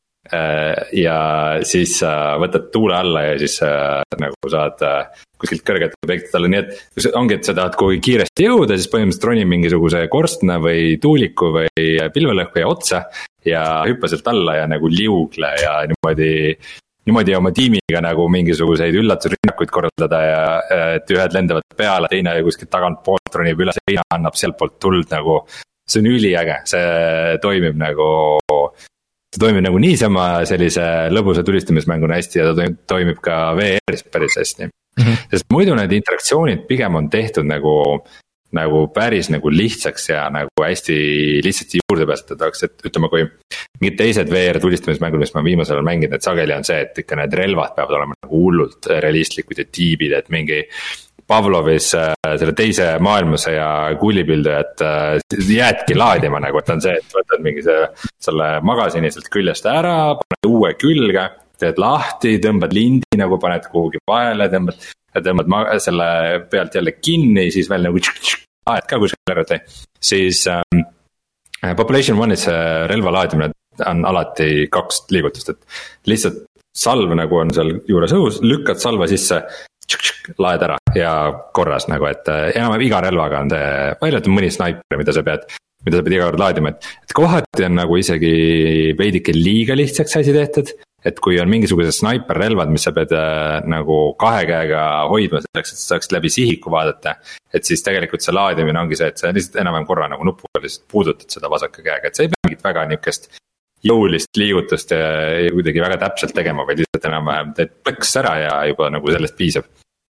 ja siis võtad tuule alla ja siis nagu saad kuskilt kõrget objektit alla, nii et ongi, et sa tahad kuhugi kiiresti jõuda, siis põhimõtteliselt roni mingisuguse korstna või tuuliku või pilvelõhkuja otsa ja hüppa sealt alla ja nagu liugle ja niimoodi niimoodi oma tiimiga nagu mingisuguseid üllatusrünnakuid korraldada ja et ühed lendavad peale, teine kuskilt tagant poolt ronib üle seina, annab sealt poolt tuld nagu, see on üliäge, see toimib nagu, see toimib nagu niisama sellise lõbusa tulistamismänguna hästi ja ta toimib ka V R-is päris hästi. Mm-hmm. Sest muidu need interaktsioonid pigem on tehtud nagu, nagu päris nagu lihtsaks ja nagu hästi lihtsasti juurde pääsetadaks, et ütleme, kui mingid teised V R tulistamismängud, mis ma viimasel olen mänginud, et sageli on see, et ikka need relvad peavad olema nagu hullult realistlikud ja tiibid, et mingi Pavlovis selle teise maailmasõja kullipildujat jäädki laadima nagu, et on see, et võtad mingi see, selle magasini sealt küljest ära, paned uue külge, teed lahti, tõmbad lindi nagu, paned kuhugi vahele, tõmbad, tõmbad ma- selle pealt jälle kinni, siis veel nagu aed ka kuskil arvata, siis um, Population One'is relva laadimine on alati kaks liigutust, et lihtsalt salv nagu on seal juures õhus, lükkad salva sisse, laed ära ja korras nagu, et enam iga relvaga on see, välja et mõni snaiper, mida sa pead, mida sa pead iga kord laadima, et, et kohati on nagu isegi veidike liiga lihtsaks asi tehtud, et kui on mingisugused snaiperrelvad, mis sa pead äh, nagu kahe käega hoidma selleks, et sa saaks läbi sihiku vaadata, et siis tegelikult see laadimine ongi see, et sa lihtsalt enam-enam korra nagu nupuga lihtsalt puudutad seda vasaka käega, et sa ei pea mingit väga niukest jõulist liigutust ja kuidagi väga täpselt tegema, vaid lihtsalt enam-vähem teed plõks ära ja juba nagu sellest piisab.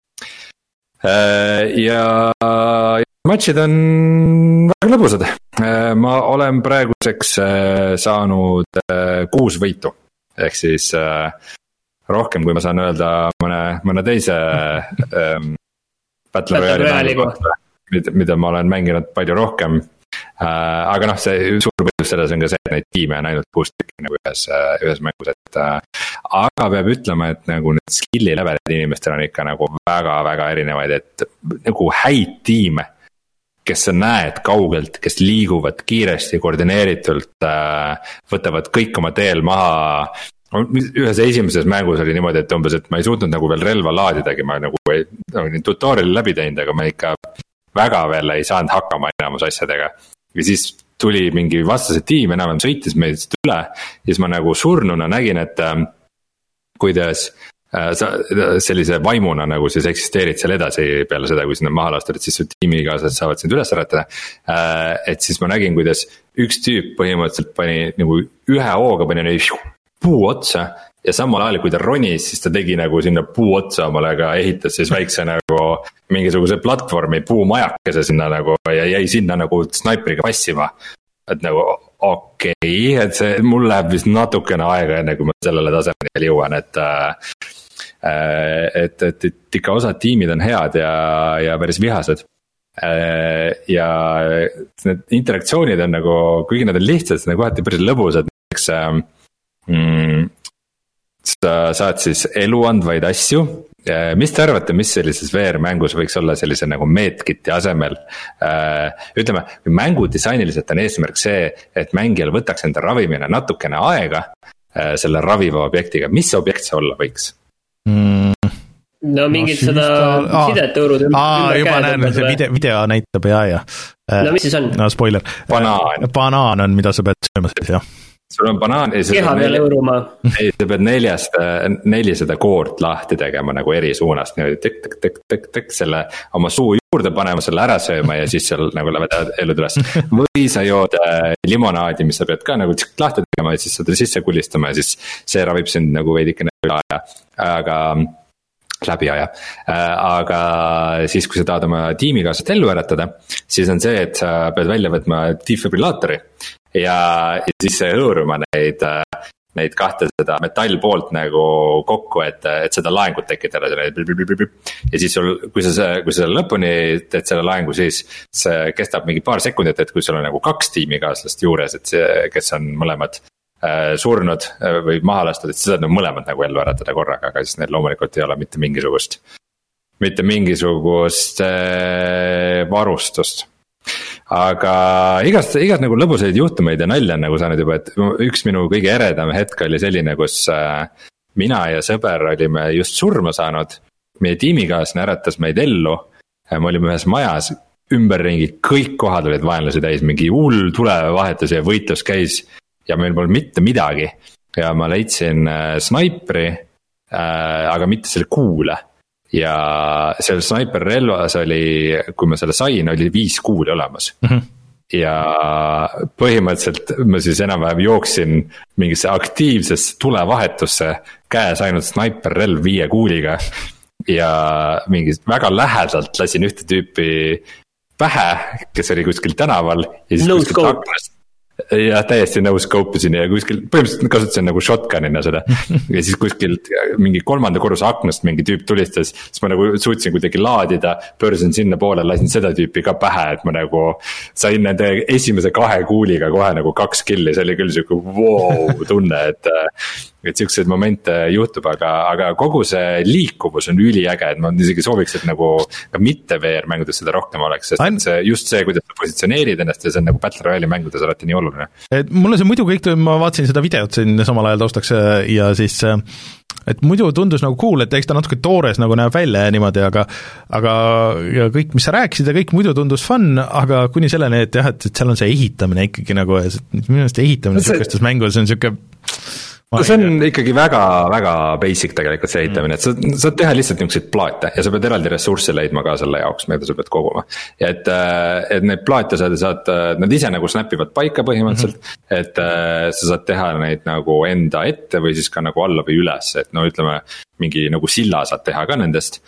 Äh, ja, ja matšid on väga lõbusad. Äh, ma olen praeguseks äh, saanud äh, kuus võitu. Ehk siis äh, rohkem, kui ma saan öelda mõne, mõne teise ähm, Battle Royale'i kohta, mida, mida ma olen mänginud palju rohkem äh,. Aga noh, see suur põhjus selles on ka see, et neid tiime on ainult kuus tükki nagu ühes, ühes mängus, et äh, aga peab ütlema, et nagu need skill'i levelid inimestel on ikka nagu väga-väga erinevaid, et nagu häid tiime, kes sa näed kaugelt, kes liiguvad kiiresti, koordineeritult, võtavad kõik oma teel maha. Ühes esimeses mängus oli niimoodi, et umbes, et ma ei suutnud nagu veel relva laadidagi, ma nagu ei, olin tutoriali läbi teinud, aga ma ikka väga veel ei saanud hakkama enamus asjadega. Ja siis tuli mingi vastase tiim, enam sõitis meist üle, siis ma nagu surnuna nägin, et kuidas sa sellise vaimuna nagu siis eksisteerid seal edasi peale seda, kui sinna maha lastud, et siis su tiimikaaslased saavad sind üles äratada. Et siis ma nägin, kuidas üks tüüp põhimõtteliselt pani nagu ühe hooga pani nagu puu otsa ja samal ajal, kui ta ronis, siis ta tegi nagu sinna puu otsa omale ka ehitas siis väikse nagu mingisuguse platvormi puumajakese sinna nagu ja jäi sinna nagu snaipriga passima. Et nagu okei okay,, et see mul läheb vist natukene aega enne, kui ma sellele tasemele jõuan, et Et, et, et ikka osad tiimid on head ja, ja päris vihased. Ja need interaktsioonid on nagu, kuigi nad on lihtsad, siis nad kohati päris lõbusad. Näiteks mm, sa saad siis elu andvaid asju. Mis te arvate, mis sellises V R-mängus võiks olla sellise nagu medkiti asemel? Ütleme, mängudisainiliselt on eesmärk see, et mängijal võtaks enda ravimine natukene aega selle raviva objektiga. Mis see objekt see olla võiks? Mm. No mingid no, seda aa, sidet tõurud aa, juba näen, see video, video näitab ja, ja no mis siis on? No spoiler. Banaan. Banaan on, mida sa pead sööma siis, jah. Sul on banaan. Keha peal euruma. Ei, sa pead neljast, nelisada koort lahti tegema nagu eri suunast. Tek, tek, tek, tek, tek, selle oma suu juurde panema, selle ära sööma ja siis seal nagu lähevad elud üles. Või sa jood limonaadi, mis sa pead ka nagu tsk, lahti tegema ja siis sa sisse kulistama ja siis see ravib sind nagu veidikene üle aja. Aga läbi aja, aga siis kui sa tahad oma tiimikaaslased ellu äratada, siis on see, et sa pead välja võtma defibrillaatori ja, ja siis hõõruma neid, neid kahte seda metallpoolt nagu kokku, et, et seda laengut tekitada. Ja siis sul, kui sa, kui sa lõpuni teed selle laengu, siis see kestab mingi paar sekundit, et kui sul on nagu kaks tiimikaaslast juures, et see, kes on mõlemad surnud või maha lastud, et sa saad mõlemad nagu ellu äratada korraga, aga siis neil loomulikult ei ole mitte mingisugust, mitte mingisugust varustust. Aga igast, igast nagu lõbusaid juhtumeid ja nalja on nagu saanud juba, et üks minu kõige eredam hetk oli selline, kus mina ja sõber olime just surma saanud, meie tiimikaaslane äratas meid ellu, me olime ühes majas, ümberringi kõik kohad olid vaenlasi täis, mingi hull tulevahetus ja võitlus käis ja meil pole mitte midagi ja ma leidsin äh, snaipri äh,, aga mitte selle kuule ja seal snaiper relvas oli, kui ma selle sain, oli viis kuuli olemas mm-hmm. ja põhimõtteliselt ma siis enam-vähem jooksin mingisse aktiivsesse tulevahetusse käes ainult snaiper relv viie kuuliga ja mingi väga lähedalt lasin ühte tüüpi pähe, kes oli kuskil tänaval ja siis no kuskil aknast ja täiesti nõus kaupisin ja kuskil, põhimõtteliselt kasutasin nagu shotgunina seda ja siis kuskilt mingi kolmanda korruse aknast mingi tüüp tulistas, siis ma nagu suutsin kuidagi laadida, pöörsin sinna poole, lasin seda tüüpi ka pähe, et ma nagu sain nende esimese kahe kuuliga kohe nagu kaks killi, see oli küll siuke wow tunne, et et siukseid momente juhtub, aga, aga kogu see liikuvus on üliäge, et ma isegi sooviks, et nagu ka mitte V R-mängudes seda rohkem oleks, sest see, just see, kuidas sa positsioneerid ennast ja see on nagu Battle Royale'i mängudes alati nii oluline. Et mulle see muidu kõik, ma vaatasin seda videot siin samal ajal taustaks ja siis et muidu tundus nagu cool, et eks ta natuke toores nagu näeb välja ja niimoodi, aga aga ja kõik, mis sa rääkisid ja kõik muidu tundus fun, aga kuni selleni, et jah, et seal on see ehitamine ikkagi nagu, minu meelest ehitamine see... niisugustes mängus on niisugune no see on ikkagi väga, väga basic tegelikult see ehitamine, et sa saad teha lihtsalt niisuguseid plaate ja sa pead eraldi ressursse leidma ka selle jaoks, mida sa pead koguma. Ja et, et neid plaate sa saad, nad ise nagu snapivad paika põhimõtteliselt, mm-hmm. et sa saad teha neid nagu enda ette või siis ka nagu alla või üles, et no ütleme, mingi nagu silla saad teha ka nendest,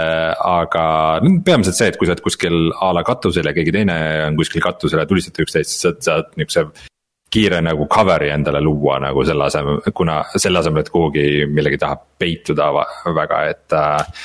aga no, peamiselt see, et kui sa oled kuskil a la katusel ja keegi teine on kuskil katusel ja tulistate üksteist, siis sa saad niisuguse kiire nagu cover'i endale luua nagu selle asemel, kuna selle asemel, et kuhugi millegi taha peituda väga, et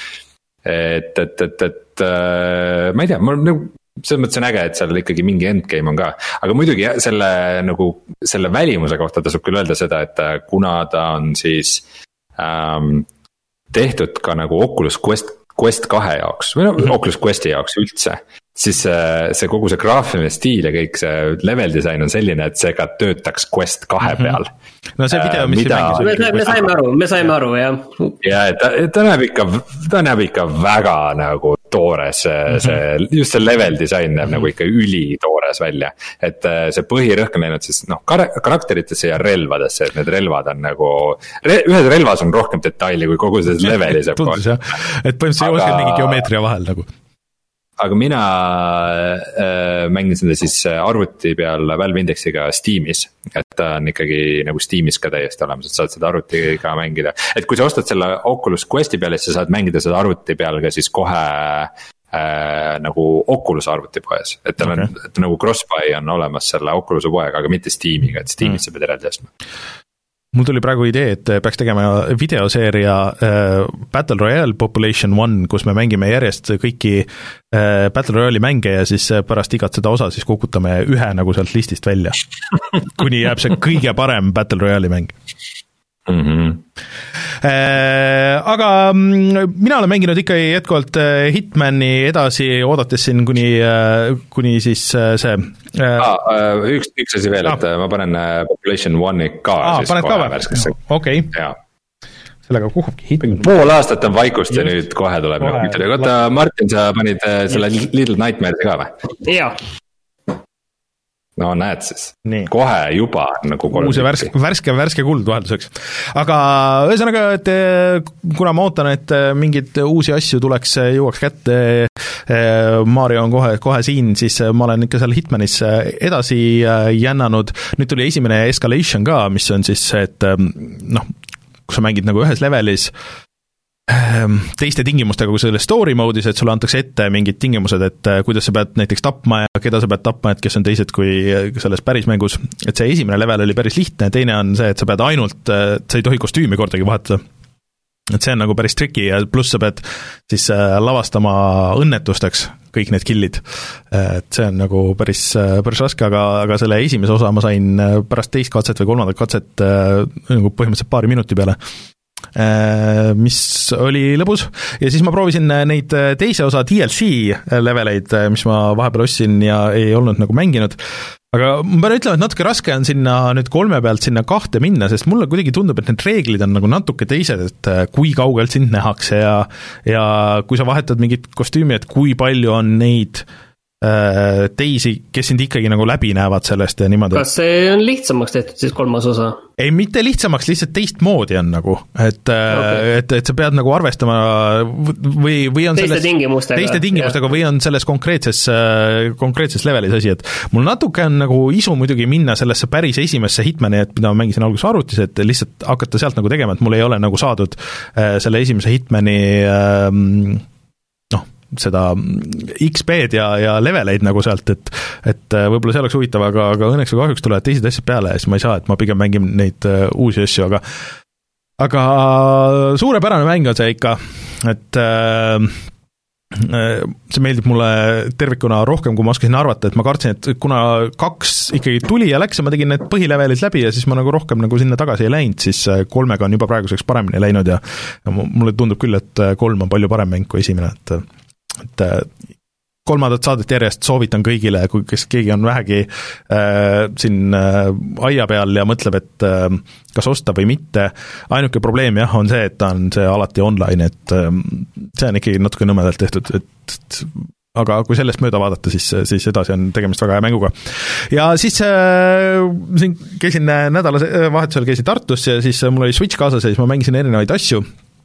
et, et, et, et ma ei tea, mul nagu selles mõttes on äge, et seal ikkagi mingi endgame on ka, aga muidugi selle nagu selle välimuse kohta tasub küll öelda seda, et kuna ta on siis ähm, tehtud ka nagu Oculus Quest, Quest kahe jaoks või no mm-hmm. Oculus Questi jaoks üldse, siis see kogu see graafiline stiil ja kõik see level design on selline, et see ka töötaks Quest kahe peal. No see video, mis Mida... me, me saime aru, me saime aru, jah. Ja ta, ta näeb ikka, ta näeb ikka väga nagu toores, see, see, just see level disain näeb mm-hmm. nagu ikka ülitoores välja. Et see põhirõhk on läinud siis noh, karakteritesse ja relvadesse, et need relvad on nagu, re, ühes relvas on rohkem detaili kui kogu selles levelis. Tundus jah, et põhimõtteliselt ei oska mingi geomeetria vahel nagu. Aga mina äh, mängin seda siis arvuti peal Valve Indexiga Steamis, et ta on ikkagi nagu Steamis ka täiesti olemas, et saad seda arvutiga mängida. Et kui sa ostad selle Oculus Questi peale, siis sa saad mängida seda arvuti peal ka siis kohe äh, nagu Oculus arvutipoes. Et tal on, okay. et nagu crossbuy on olemas selle Oculus poega, aga mitte Steamiga, et Steamis mm. sa pead eraldi ostma. Mul tuli praegu idee, et peaks tegema videoseeria äh, Battle Royale Population One, kus me mängime järjest kõiki äh, Battle Royale'i mänge ja siis pärast igat seda osa siis kukutame ühe nagu sealt listist välja. Kuni jääb see kõige parem Battle Royale'i mäng. Mm-hmm. Äh, aga mina olen mänginud ikkagi jätkuvalt Hitmani edasi, oodates siin kuni, kuni siis see äh, ah, üks, üks asi veel, et ah. ma panen Population One'i ka ah, siis kohe värskesse. Okei, sellega kuhubki Hitman. Pool aastat on vaikust ja nüüd kohe tuleb kohe. Nagu oota, Martin, sa panid selle Little Nightmare'i ka või? Jaa. No näed siis, nii. Kohe juba nagu uuse värske, värske, värske kuld vahelduseks. Aga ühesõnaga, et kuna ma ootan, et mingid uusi asju tuleks, jõuaks kätte, Mario on kohe, kohe siin, siis ma olen ikka seal Hitmanis edasi jännanud. Nüüd tuli esimene Escalation ka, mis on siis see, et noh, kui sa mängid nagu ühes levelis teiste tingimustega kui selle story mode'is, et sulle antakse ette mingid tingimused, et kuidas sa pead näiteks tapma ja keda sa pead tapma, et kes on teised kui selles päris mängus. Et see esimene level oli päris lihtne, teine on see, et sa pead ainult, sa ei tohi kostüümi kordagi vahetada. Et see on nagu päris triki ja pluss sa pead siis lavastama õnnetusteks kõik need killid. Et see on nagu päris, päris raske, aga, aga selle esimese osa ma sain pärast teist katset või kolmandat katset nagu põhimõtteliselt paari minuti peale, mis oli lõbus ja siis ma proovisin neid teise osa D L C leveleid, mis ma vahepeal ostsin ja ei olnud nagu mänginud, aga ma pean ütlema, et natuke raske on sinna nüüd kolme pealt sinna kahte minna, sest mulle kuidagi tundub, et need reeglid on nagu natuke teised, et kui kaugelt sind nähakse ja, ja kui sa vahetad mingit kostüümi, et kui palju on neid teisi, kes sind ikkagi nagu läbi näevad sellest ja niimoodi. Kas see on lihtsamaks tehtud siis kolmas osa? Ei, mitte lihtsamaks, lihtsalt teistmoodi on nagu, et, okay. et, et sa pead nagu arvestama või, või on teiste selles, tingimustega, teiste tingimustega jah. Või on selles konkreetses, konkreetses levelis asi, et mul natuke on nagu isu muidugi minna sellesse päris esimesse Hitmani, et mida ma mängisin alguses arvutis, et lihtsalt hakata sealt nagu tegema, et mul ei ole nagu saadud selle esimese Hitmani ähm, seda X P-d ja, ja leveleid nagu sealt, et, et võib-olla see oleks huvitav, aga, aga õnneks või kahjuks tulevad teised asjad peale ja siis ma ei saa, et ma pigem mängin neid uh, uusi asju, aga aga suurepärane mäng on see ikka, et uh, see meeldib mulle tervikuna rohkem, kui ma oskasin arvata, et ma kartsin, et kuna kaks ikkagi tuli ja läks ja ma tegin need põhilevelid läbi ja siis ma nagu rohkem nagu sinna tagasi ei läinud, siis kolmega on juba praeguseks paremini läinud ja, ja mulle tundub küll, et kolm on palju parem mäng kui esimene, et et kolmandat saadet järjest soovitan kõigile, kui kes keegi on vähegi äh, siin äh, aia peal ja mõtleb, et äh, kas osta või mitte. Ainuke probleem jah, on see, et ta on see alati online, et äh, see on ikkagi natuke nõmedalt tehtud, et, et aga kui sellest mööda vaadata, siis, siis edasi on tegemist väga hea mänguga. Ja siis äh, siin käisin nädala vahetusel käisin Tartus ja siis mul oli Switch kaasas ja siis ma mängisin erinevaid asju.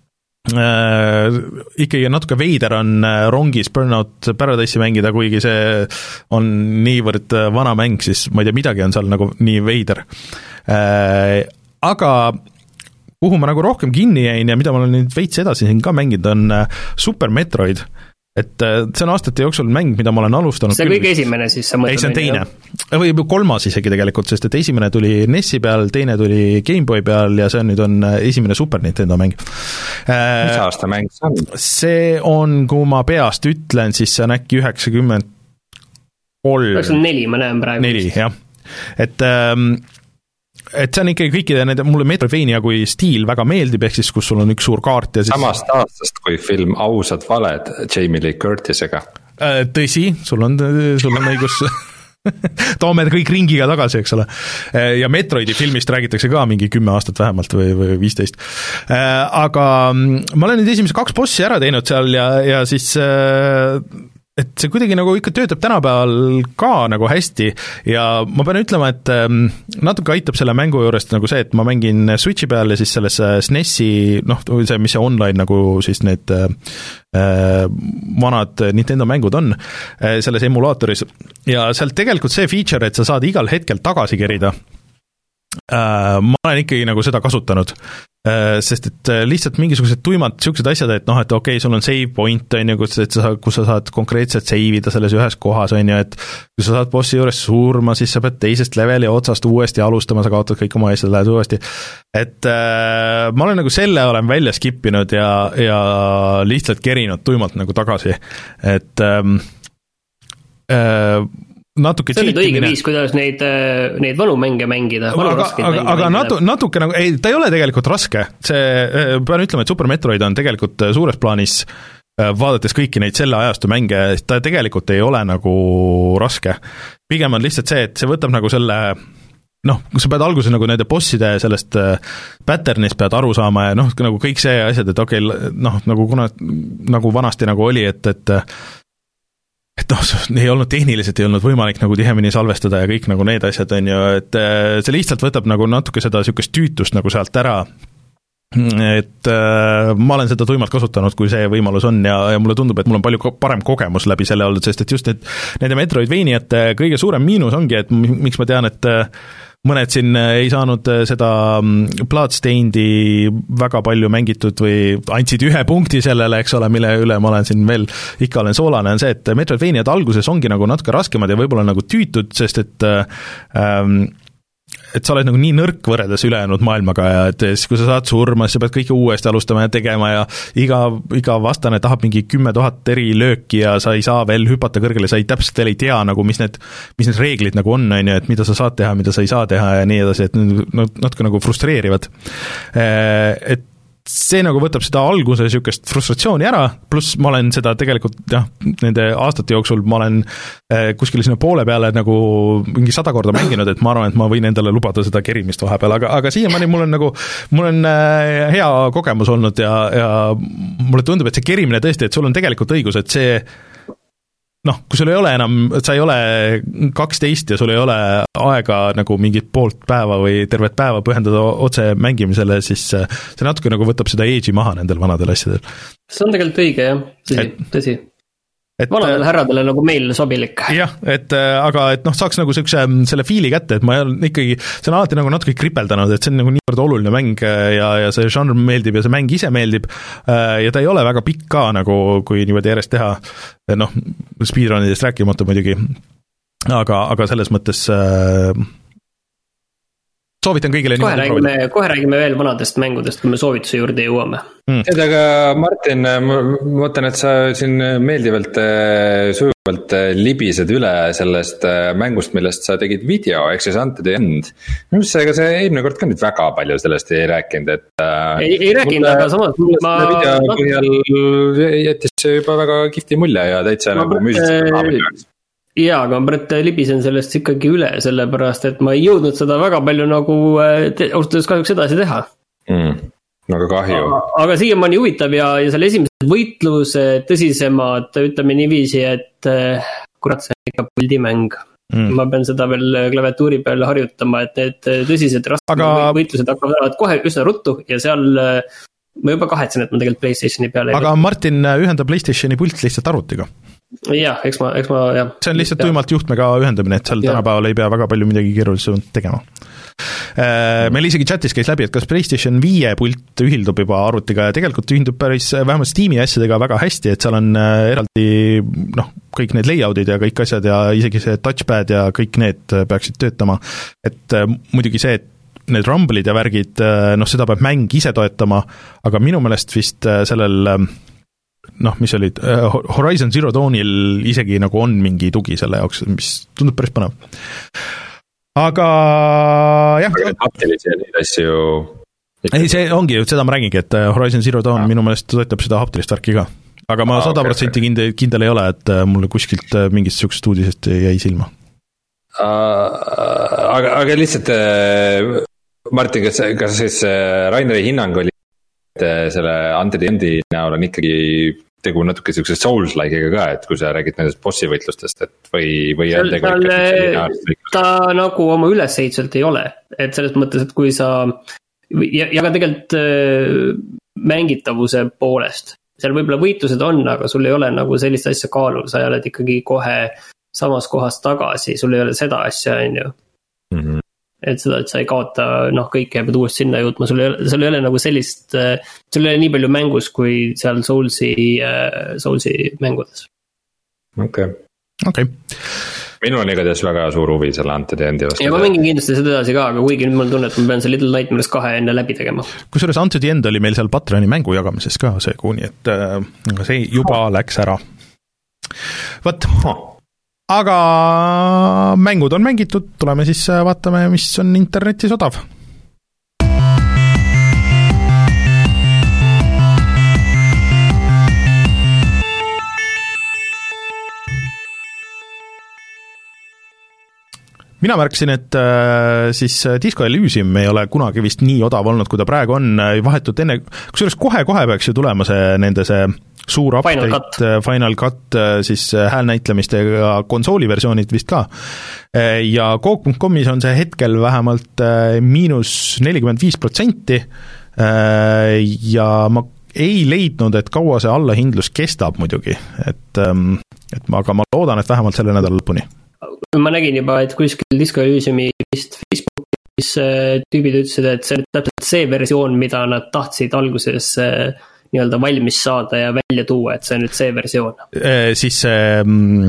Äh, ikkagi natuke veider on rongis Burnout Paradise'i mängida, kuigi see on niivõrd vana mäng, siis ma ei tea, midagi on seal nagu nii veider. Äh, aga kuhu ma nagu rohkem kinni jäin ja mida ma olen nüüd veits edasi siin ka mänginud, on Super Metroid. Et see on aastate jooksul mäng, mida ma olen alustanud. See on kõige esimene siis? Ei, see on teine. Või kolmas isegi tegelikult, sest et esimene tuli N E S-i peal, teine tuli Game Boy peal ja see on nüüd on esimene Super Nintendo mäng. Mis aasta mäng see on? See on, kui ma peast ütlen, siis see on äkki üheksakümmend kolm. üheksakümmend neli, ma näen praegu. Neli, jah. Et ähm, et see on ikkagi kõikide nende, mulle Metroidvania kui stiil väga meeldib, ehk siis kus sul on üks suur kaart ja siis samast aastast kui film Ausad valed Jamie Lee Curtisega. Tõsi, sul on, sul on õigus toome kõik ringiga tagasi, eks ole. Ja Metroidi filmist räägitakse ka mingi kümme aastat vähemalt või, või viisteist. Aga ma olen nüüd esimese kaks bossi ära teinud seal ja, ja siis et see kuidagi nagu ikka töötab tänapäeval ka nagu hästi ja ma pean ütlema, et natuke aitab selle mängu juurest nagu see, et ma mängin Switchi peal ja siis selles S N E S-i, noh, see, mis see online nagu siis need äh, vanad Nintendo mängud on äh, selles emulaatoris ja sealt tegelikult see feature, et sa saad igal hetkel tagasi kerida, äh, ma olen ikkagi nagu seda kasutanud. Sest et lihtsalt mingisugused tuimad niisugused asjad, et noh, et okei okay,, sul on save point, on ju, kus, et sa, kus sa saad konkreetselt save ida selles ühes kohas, on ju, et kui sa saad bossi juures surma, siis sa pead teisest leveli otsast uuesti alustama, sa kaotad kõik oma asjad, lähed uuesti. Et äh, ma olen nagu selle olen välja skippinud ja, ja lihtsalt kerinud tuimalt nagu tagasi. Et ähm, äh, natuke see on nüüd õige viis, kuidas neid, neid vanu mänge mängida. Aga, aga, aga natu, natuke nagu, ei, ta ei ole tegelikult raske. See, pean ütlema, et Super Metroid on tegelikult suures plaanis, vaadates kõiki neid selle ajastu mänge, ta tegelikult ei ole nagu raske. Pigem on lihtsalt see, et see võtab nagu selle, noh, sa pead alguses nagu nende bosside sellest patternist pead aru saama ja noh, nagu kõik see asjad, et okei, okay, noh, nagu kuna, nagu vanasti nagu oli, et, et et noh, ei olnud tehniliselt, ei olnud võimalik nagu tihemini salvestada ja kõik nagu need asjad on ju, et see lihtsalt võtab nagu natuke seda niisugust tüütust nagu sealt ära, et äh, ma olen seda tuimalt kasutanud, kui see võimalus on ja, ja mulle tundub, et mul on palju parem kogemus läbi selle olnud, sest et just need, nende Metroidvaniate kõige suurem miinus ongi, et miks ma tean, et mõned siin ei saanud seda Bloodstainedi väga palju mängitud või andsid ühe punkti sellele, eks ole, mille üle ma olen siin veel, ikka olen soolane, on see, et Metroidvaniad alguses ongi nagu natuke raskemad ja võib-olla nagu tüütud, sest et ähm, et sa oled nagu nii nõrk võrreldes ülejäänud maailmaga ja et siis, kui sa saad surma, siis sa pead kõike uuesti alustama ja tegema ja iga, iga vastane tahab mingi kümme tuhat eri lööki ja sa ei saa veel hüpata kõrgele, sa ei täpselt veel ei tea nagu, mis need, mis need reeglid nagu on, on ju, et mida sa saad teha, mida sa ei saa teha ja nii edasi, et natuke nagu frustreerivad. Et see nagu võtab seda alguse niisugust frustratsiooni ära, pluss ma olen seda tegelikult jah, nende aastate jooksul ma olen eh, kuskil sinna poole peale nagu mingi sada korda mänginud, et ma arvan, et ma võin endale lubada seda kerimist vahepeal, aga, aga siiamaani mul on nagu, mul on eh, hea kogemus olnud ja, ja mulle tundub, et see kerimine tõesti, et sul on tegelikult õigus, et see noh, kui sul ei ole enam, sa ei ole kaksteist ja sul ei ole aega nagu mingit poolt päeva või tervet päeva pühendada otse mängimisele, siis see natuke nagu võtab seda age'i maha nendel vanadel asjadel. See on tegelikult õige, jah, tõsi, tõsi. Et, vanadele härradele nagu meil sobilik. Jah, et aga et noh, saaks nagu sellise, selle fiili kätte, et ma ikkagi, see on alati nagu natuke kripeldanud, et see on nagu niivõrd oluline mäng ja, ja see žanr meeldib ja see mäng ise meeldib ja ta ei ole väga pikk ka nagu, kui niimoodi järjest teha, noh, speedrunidest rääkimata muidugi, aga, aga selles mõttes äh, soovitan kõigile kohe räägime, kohe räägime veel vanadest mängudest, kui me soovituse juurde jõuame. Mm. Tead, aga Martin, ma mõtlen, et sa siin meeldivalt sujuvalt libised üle sellest mängust, millest sa tegid video, ehk siis Unto the End. Mis ega see eelmine kord ka nüüd väga palju sellest ei rääkinud, et ei, ei rääkinud, aga samas ma video no, põhjal jättis see juba väga kihvti mulje ja täitsa nagu müüsid seda naabri. Jaa, aga ma praegu libisen sellest ikkagi üle, sellepärast, et ma ei jõudnud seda väga palju nagu austustes kahjuks edasi teha. Mm, aga kahju. Aga, aga siiamaani huvitav ja, ja selle esimesed võitlused, tõsisemad, ütleme niiviisi, et kurat, see on ikka puldimäng. Mm. Ma pean seda veel klaviatuuri peal harjutama, et need tõsised rasked aga... võitlused hakkavad kohe üsna ruttu ja seal ma juba kahetsen, et ma tegelikult PlayStationi peale aga Martin ühendab PlayStationi pult lihtsalt arvutiga. Jah, eks ma, eks ma, jah. See on lihtsalt tuimalt juhtmega ühendamine, et seal ja. Tänapäeval ei pea väga palju midagi keerulisemat tegema. Meil isegi chatis käis läbi, et kas PlayStation viie pult ühildub juba arvutiga ja tegelikult ühindub päris vähemalt Steam'i asjadega väga hästi, et seal on eraldi noh, kõik need layout'id ja kõik asjad ja isegi see touchpad ja kõik need peaksid töötama. Et muidugi see, et need rumble'id ja värgid, noh seda peab mäng ise toetama, aga minu meelest vist sellel noh, mis olid, Horizon Zero Dawnil isegi nagu on mingi tugi selle jaoks, mis tundub päris põnev. Aga jah. Haptilisi ja neid asju. Ei, see ongi, seda ma räägingi, et Horizon Zero Dawn ja. Minu meelest toetab seda haptilist värki ka. Aga ma sada protsenti kindel, kindel ei ole, et mulle kuskilt mingist sihukesest uudisest jäi silma. aga, aga lihtsalt Martin, kas, kas siis Raineri hinnang oli, et selle Unto the Endi näol on ikkagi tegu natuke sellise Souls-like'iga ka, et kui sa räägid nendest bossi võitlustest, et või, või seal, tal, ta nagu oma ülesehituselt ei ole, et selles mõttes, et kui sa ja, ja ka tegelikult mängitavuse poolest, seal võib-olla võitlused on, aga sul ei ole nagu sellist asja kaalul, sa oled ikkagi kohe samas kohas tagasi, sul ei ole seda asja, on ju. Mm-hmm. Et seda, et sa ei kaota, noh, kõik jääb uuesti sinna jõudma, sul ei ole, sul ei ole nagu sellist, sul ei ole nii palju mängus, kui seal Soulsi, Soulsi mängudes. Okei. Okay. Okay. Minul on igatahes väga suur huvi selle Unto the Endi vastu. Ja ma mängin kindlasti seda edasi ka, aga kuigi nüüd mul tunne, et ma pean see Little Nightmares kahe enne läbi tegema. Kusjuures Unto the End oli meil seal Patreoni mängu jagamises ka see kuu, nii et äh, see juba oh. läks ära. Võt, oh. Aga mängud on mängitud, tuleme siis vaatame, mis on internetis odav. Mina märksin, et äh, siis Disco Elysium ei ole kunagi vist nii odav olnud, kui ta praegu on, vahetult enne, kusjuures kohe-kohe peaks ju tulema see nende see suur update, Final Cut, Final Cut siis häälnäitlemistega konsooliversioonid vist ka. Ja Coop punkt comis on see hetkel vähemalt miinus nelikümmend viis protsenti ja ma ei leidnud, et kaua see allahindlus kestab muidugi, et, et ma, aga ma loodan, et vähemalt selle nädala lõpuni. Ma nägin juba, et kuskil Disco Elysiumi vist Facebookis tüübid ütlesid, et see on täpselt see versioon, mida nad tahtsid alguses nii-öelda valmis saada ja välja tuua, et see on nüüd see versioon. E, siis see mm,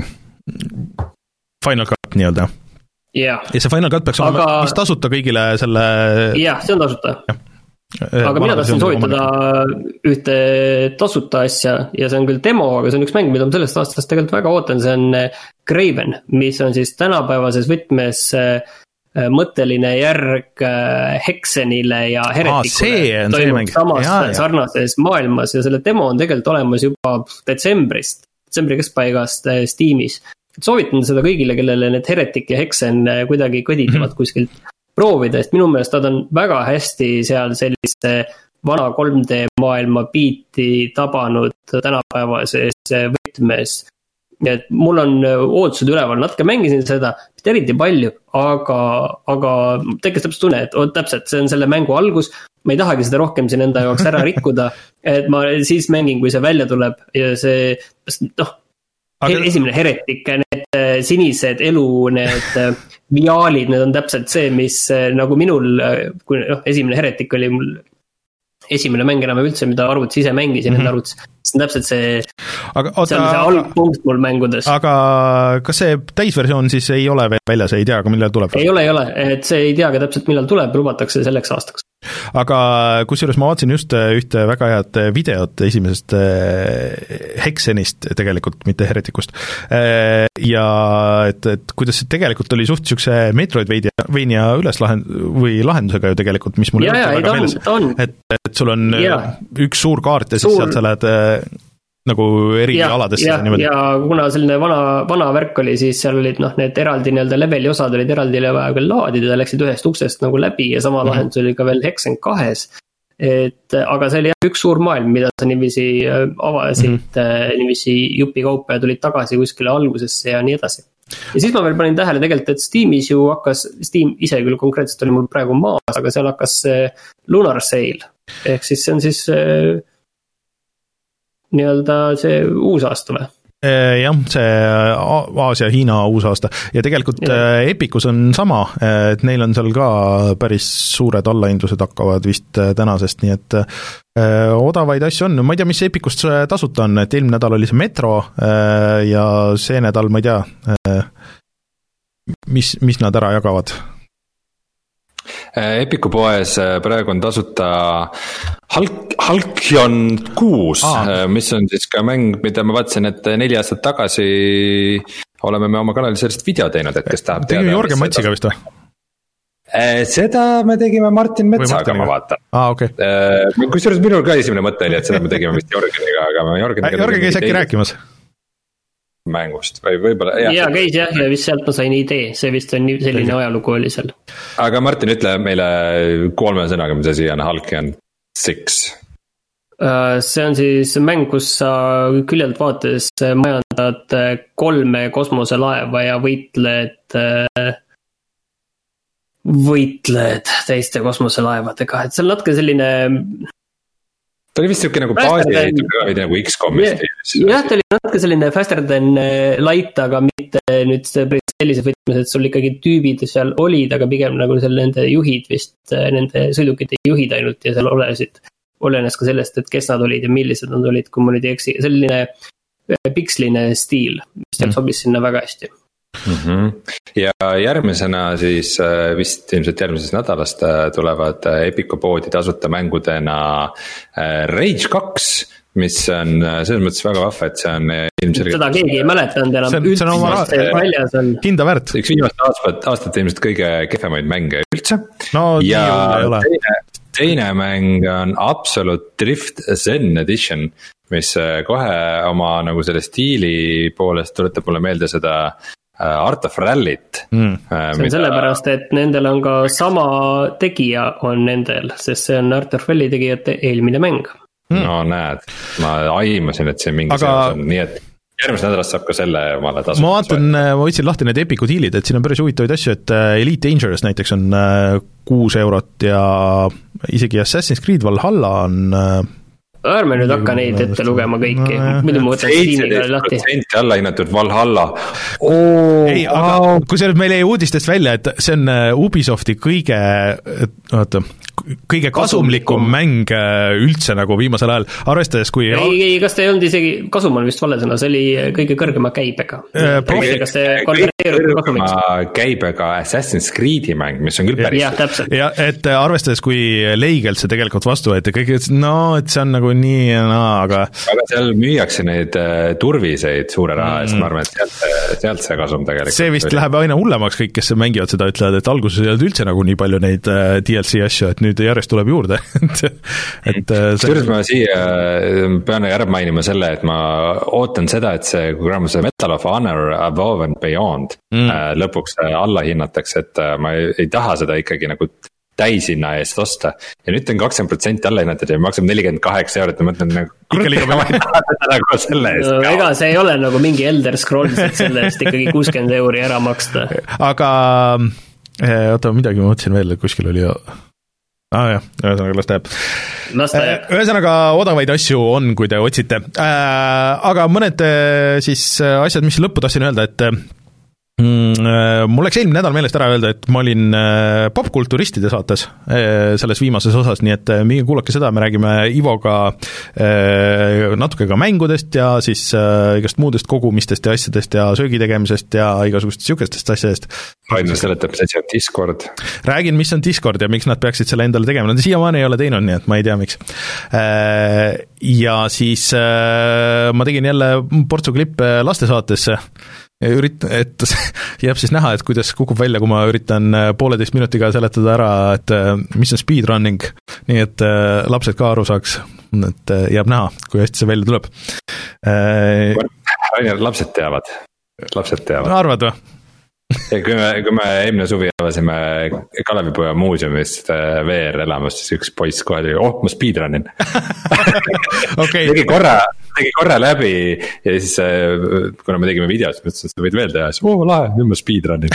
Final Cut nii-öelda. Yeah. Ja see Final Cut peaks aga... olema vist tasuta kõigile selle... Jah, see on tasuta. Ja. Aga mina tahtsin soovitada ühte tasuta asja ja see on küll demo, aga see on üks mäng, mida ma sellest aastast tegelikult väga ootan, see on Graven, mis on siis tänapäevases võtmes mõtteline järg Hexenile ja Heretikule ah, toimub samas ja, sarnases maailmas ja selle demo on tegelikult olemas juba detsembrist, detsembri keskpaigast Steamis. Soovitan seda kõigile, kellele need Heretik ja Hexen kuidagi kõditavad mm-hmm. kuskilt proovida, sest minu meelest nad on väga hästi seal selliste vana kolm D maailma biiti tabanud tänapäevases võtmes. Et mul on ootused üleval, natuke mängisin seda, mitte eriti palju, aga, aga tekkis täpselt tunne, et oh, täpselt, see on selle mängu algus, ma ei tahagi seda rohkem siin enda jaoks ära rikkuda, et ma siis mängin, kui see välja tuleb ja see, noh, aga... esimene Heretik, need sinised elu, need viaalid, need on täpselt see, mis nagu minul, kui noh, esimene Heretik oli mul esimene mäng enam üldse, mida arvutis ise mängisin mm-hmm. enda arvutis, see on täpselt see, aga, oota, see on see algpunkt mul mängudes. Aga kas see täisversioon siis ei ole veel väljas, ei tea, aga millal tuleb? Ei ole, ei ole, et see ei teagi täpselt millal tuleb, lubatakse selleks aastaks. Aga kusjuures ma vaatasin just ühte väga head videot esimesest Hexenist tegelikult, mitte Heretikust, ja et, et kuidas see tegelikult oli suht siukse Metroidvania üleslahend- või lahendusega ju tegelikult, mis mul ja, ja, väga meeles, et, et sul on ja. üks suur kaart ja siis suur... sealt sa lähed nagu eri ja, aladesse. Ja, ja kuna selline vana, vana värk oli, siis seal olid noh, need eraldi nii-öelda leveli osad olid eraldi vaja veel laadida, läksid ühest uksest nagu läbi ja sama mm-hmm. lahendus oli ka veel Hexen kahes. Et, aga see oli üks suur maailm, mida sa niiviisi avasid mm-hmm. niiviisi jupi kaupa ja tulid tagasi kuskile algusesse ja nii edasi. Ja siis ma veel panin tähele tegelikult, et Steamis ju hakkas, Steam ise küll konkreetselt oli mul praegu maas, aga seal hakkas Lunar Sale. Ehk siis see on siis nii-öelda see uus aasta või? Jah, see Aasia, Hiina uus aasta ja tegelikult ja. Epicus on sama, et neil on seal ka päris suured allahindlused hakkavad vist tänasest, nii et odavaid asju on, ma ei tea, mis Epicust tasuta on, et eelmine nädal oli see Metro ja see nädal ma ei tea, mis, mis nad ära jagavad? Epiku poes praegu on tasuta Hulk, Halcyon kuus, ah. mis on siis ka mäng, mida ma vaatasin, et neli aastat tagasi oleme me oma kanalil sellest video teinud, et kes tahab teada. Tegime Jorgen Matsiga vist või? Seda me tegime Martin Metsaga, ma vaatan. Ah, okay. Kusjuures minul ka esimene mõte oli, et seda me tegime vist Jorgeniga, aga me Jorgeniga... Jorgen käis äkki rääkimas? mängust või võib-olla jah. Jaa, käis jah, ja vist sealt ma sain idee, see vist on selline ajalugu oli seal. Aga Martin, ütle meile kolme sõnaga, mis asi on Halcyon Six. See on siis mäng, kus sa küljelt vaates majandad kolme kosmoselaeva ja võitled võitled teiste kosmoselaevadega, et see on natuke selline ta oli vist siuke nagu baasi ehitab ka veidi nagu X COM-ist. Jah, ta oli natuke selline faster than light, aga mitte nüüd sellises võtmes, et sul ikkagi tüübid seal olid, aga pigem nagu seal nende juhid vist, nende sõidukite juhid ainult ja seal olesid, olenes ka sellest, et kes nad olid ja millised nad olid, kui ma nüüd ei eksi. Selline piksline stiil, mis teil sobis sinna väga hästi. Mm-hmm. Ja järgmisena siis vist ilmselt järgmisest nädalast tulevad Epiku poodi tasuta mängudena Rage kaks, mis on selles mõttes väga vahva, et see on ilmselgelt seda keegi ei mäletanud enam üldse, see on oma hinda väärt. Üks viimast aastat, aastat ilmselt kõige kehvemaid mänge üldse no, ja teine, teine mäng on Absolute Drift Zen Edition, mis kohe oma nagu selle stiili poolest tuletab mulle meelde seda Art of Rallyt mm. See on mida... sellepärast, et nendel on ka sama tegija on nendel, sest see on Art of Rally tegijate eelmine mäng mm. No näed, ma aimasin, et see mingi aga... seos on, nii et järgmist nädalast saab ka selle omale tasu. Ma vaatan, ma võtsin lahti need Epiku diilid, et siin on päris huvitavaid asju, et Elite Dangerous näiteks on kuus eurot ja isegi Assassin's Creed Valhalla on ärme nüüd hakka neid ette lugema kõiki, no, muidu ma võtan Steamiga lahti. seitseteist protsenti alla hinnatud Valhalla. Oh, ei, aga kui see meil jäi uudistest välja, et see on Ubisofti kõige, oota, kõige kasumlikum mäng üldse nagu viimasel ajal, arvestades kui ei, ei, kas ta ei olnud isegi, kasum on vist vale sõna, see oli kõige kõrgema käibega äh, profi, kas see konverteerub kasumiks? Käibega Assassin's Creed'i mäng, mis on küll päris jah, täpselt. Ja et arvestades kui leigelt see tegelikult vastu võeti, kõik ütlesid, no, et see on nagu nii, no, aga aga seal müüakse neid turviseid suure raha eest, mm. ma arvan, et sealt, sealt see kasum tegelikult see vist läheb aina hullemaks, kõik, kes mängivad seda, ütlevad, et alguses ei olnud üldse nagu nii palju neid D L C asju, et nüüd järjest tuleb juurde et see... ma siia pean ära mainima selle, et ma ootan seda, et see, kui see Medal of Honor Above and Beyond mm. lõpuks alla hinnatakse, et ma ei, ei taha seda ikkagi nagu täishinna eest osta ja nüüd on kakskümmend protsenti alla hinnatud ja maksab nelikümmend kaheksa eurot ja mõtlen nagu ikka liiga nagu selle eest no, ega see ei ole nagu mingi Elder Scrolls, et selle eest ikkagi kuuskümmend euri ära maksta aga oota, midagi ma mõtlesin veel, et kuskil oli ah jah, ühesõnaga las ta jääb ühesõnaga odavaid asju on, kui te otsite aga mõned siis asjad, mis lõppu tahtsin öelda, et mul läks eelmine nädal meelest ära öelda, et ma olin popkulturistide saates selles viimases osas, nii et minge kuulake seda, me räägime Ivoga natuke ka mängudest ja siis igast muudest kogumistest ja asjadest ja söögitegemisest ja igasugustest sükestest asjadest. Ainu seletab, mis asi on Discord. Räägin, mis on Discord ja miks nad peaksid selle endale tegema, nad siiamaani ei ole teinud, nii et ma ei tea, miks. Ja siis ma tegin jälle portsu klippe lastesaatesse, ürit-, et jääb siis näha, et kuidas kukub välja, kui ma üritan pooleteist minutiga seletada ära, et mis on speedrunning, nii et lapsed ka aru saaks, et jääb näha, kui hästi see välja tuleb. Rainer, lapsed teavad, lapsed teavad. Arvad või? Ja kui me, kui me eelmine suvi avasime Kalevipoja muuseumist V R-elamust, siis üks poiss kohe oli, oh, ma speedrunin okay. tegi korra, tegi korra läbi ja siis, kuna me tegime videost, mõtlesin, et sa võid veel teha, siis oo, lahe, nüüd ma speedrunin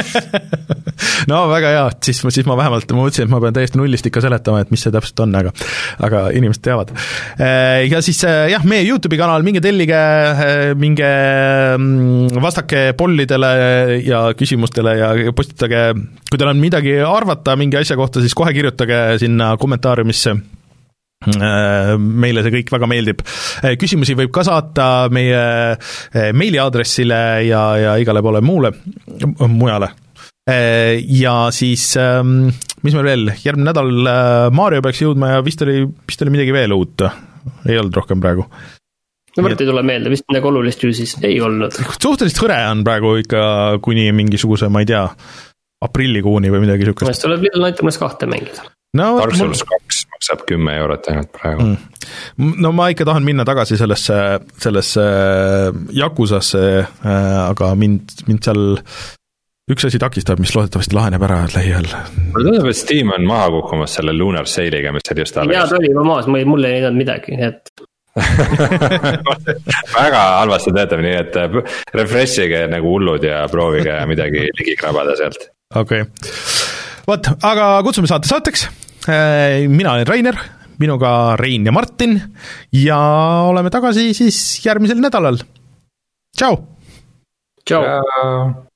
no väga hea, siis, siis ma vähemalt, ma mõtlesin, et ma pean täiesti nullist ikka seletama, et mis see täpselt on, aga, aga inimesed teavad. Ja siis jah, meie YouTube'i kanal, minge tellige, minge vastake pollidele ja küsimustele ja postitage, kui teil on midagi arvata mingi asja kohta, siis kohe kirjutage sinna kommentaariumisse. Meile see kõik väga meeldib. Küsimusi võib ka saata meie meiliaadressile ja, ja igale poole muule, mujale. Ja siis, mis meil veel, järgmine nädal Mario peaks jõudma ja vist oli, vist oli midagi veel uut, ei olnud rohkem praegu. No võrd ei tule meelde, vist midagi olulist ju siis ei olnud. Suhteliselt hõre on praegu ikka kuni mingisuguse, ma ei tea, aprillikuuni või midagi sükest. Tuleb Little Nightmares kahte mängida. No, Dark Souls kaks maksab kümme eurot ainult praegu mm.. no ma ikka tahan minna tagasi sellesse, sellesse Yakuzasse, aga mind, mind seal üks asi takistab, mis loodetavasti laheneb ära lähiajal. mulle tundub, et Steam on maha kukkumas selle Lunar Sale'iga, mis oli just alles. jaa, ta oli juba maas, mul ei näidanud midagi, et väga halvasti töötab, nii et refreshige nagu hullud ja proovige midagi ligi krabada sealt. okei okay., vot, aga kutsume saate saateks. Mina olen Rainer, minuga Rein ja Martin ja oleme tagasi siis järgmisel nädalal. Tšau! Tšau!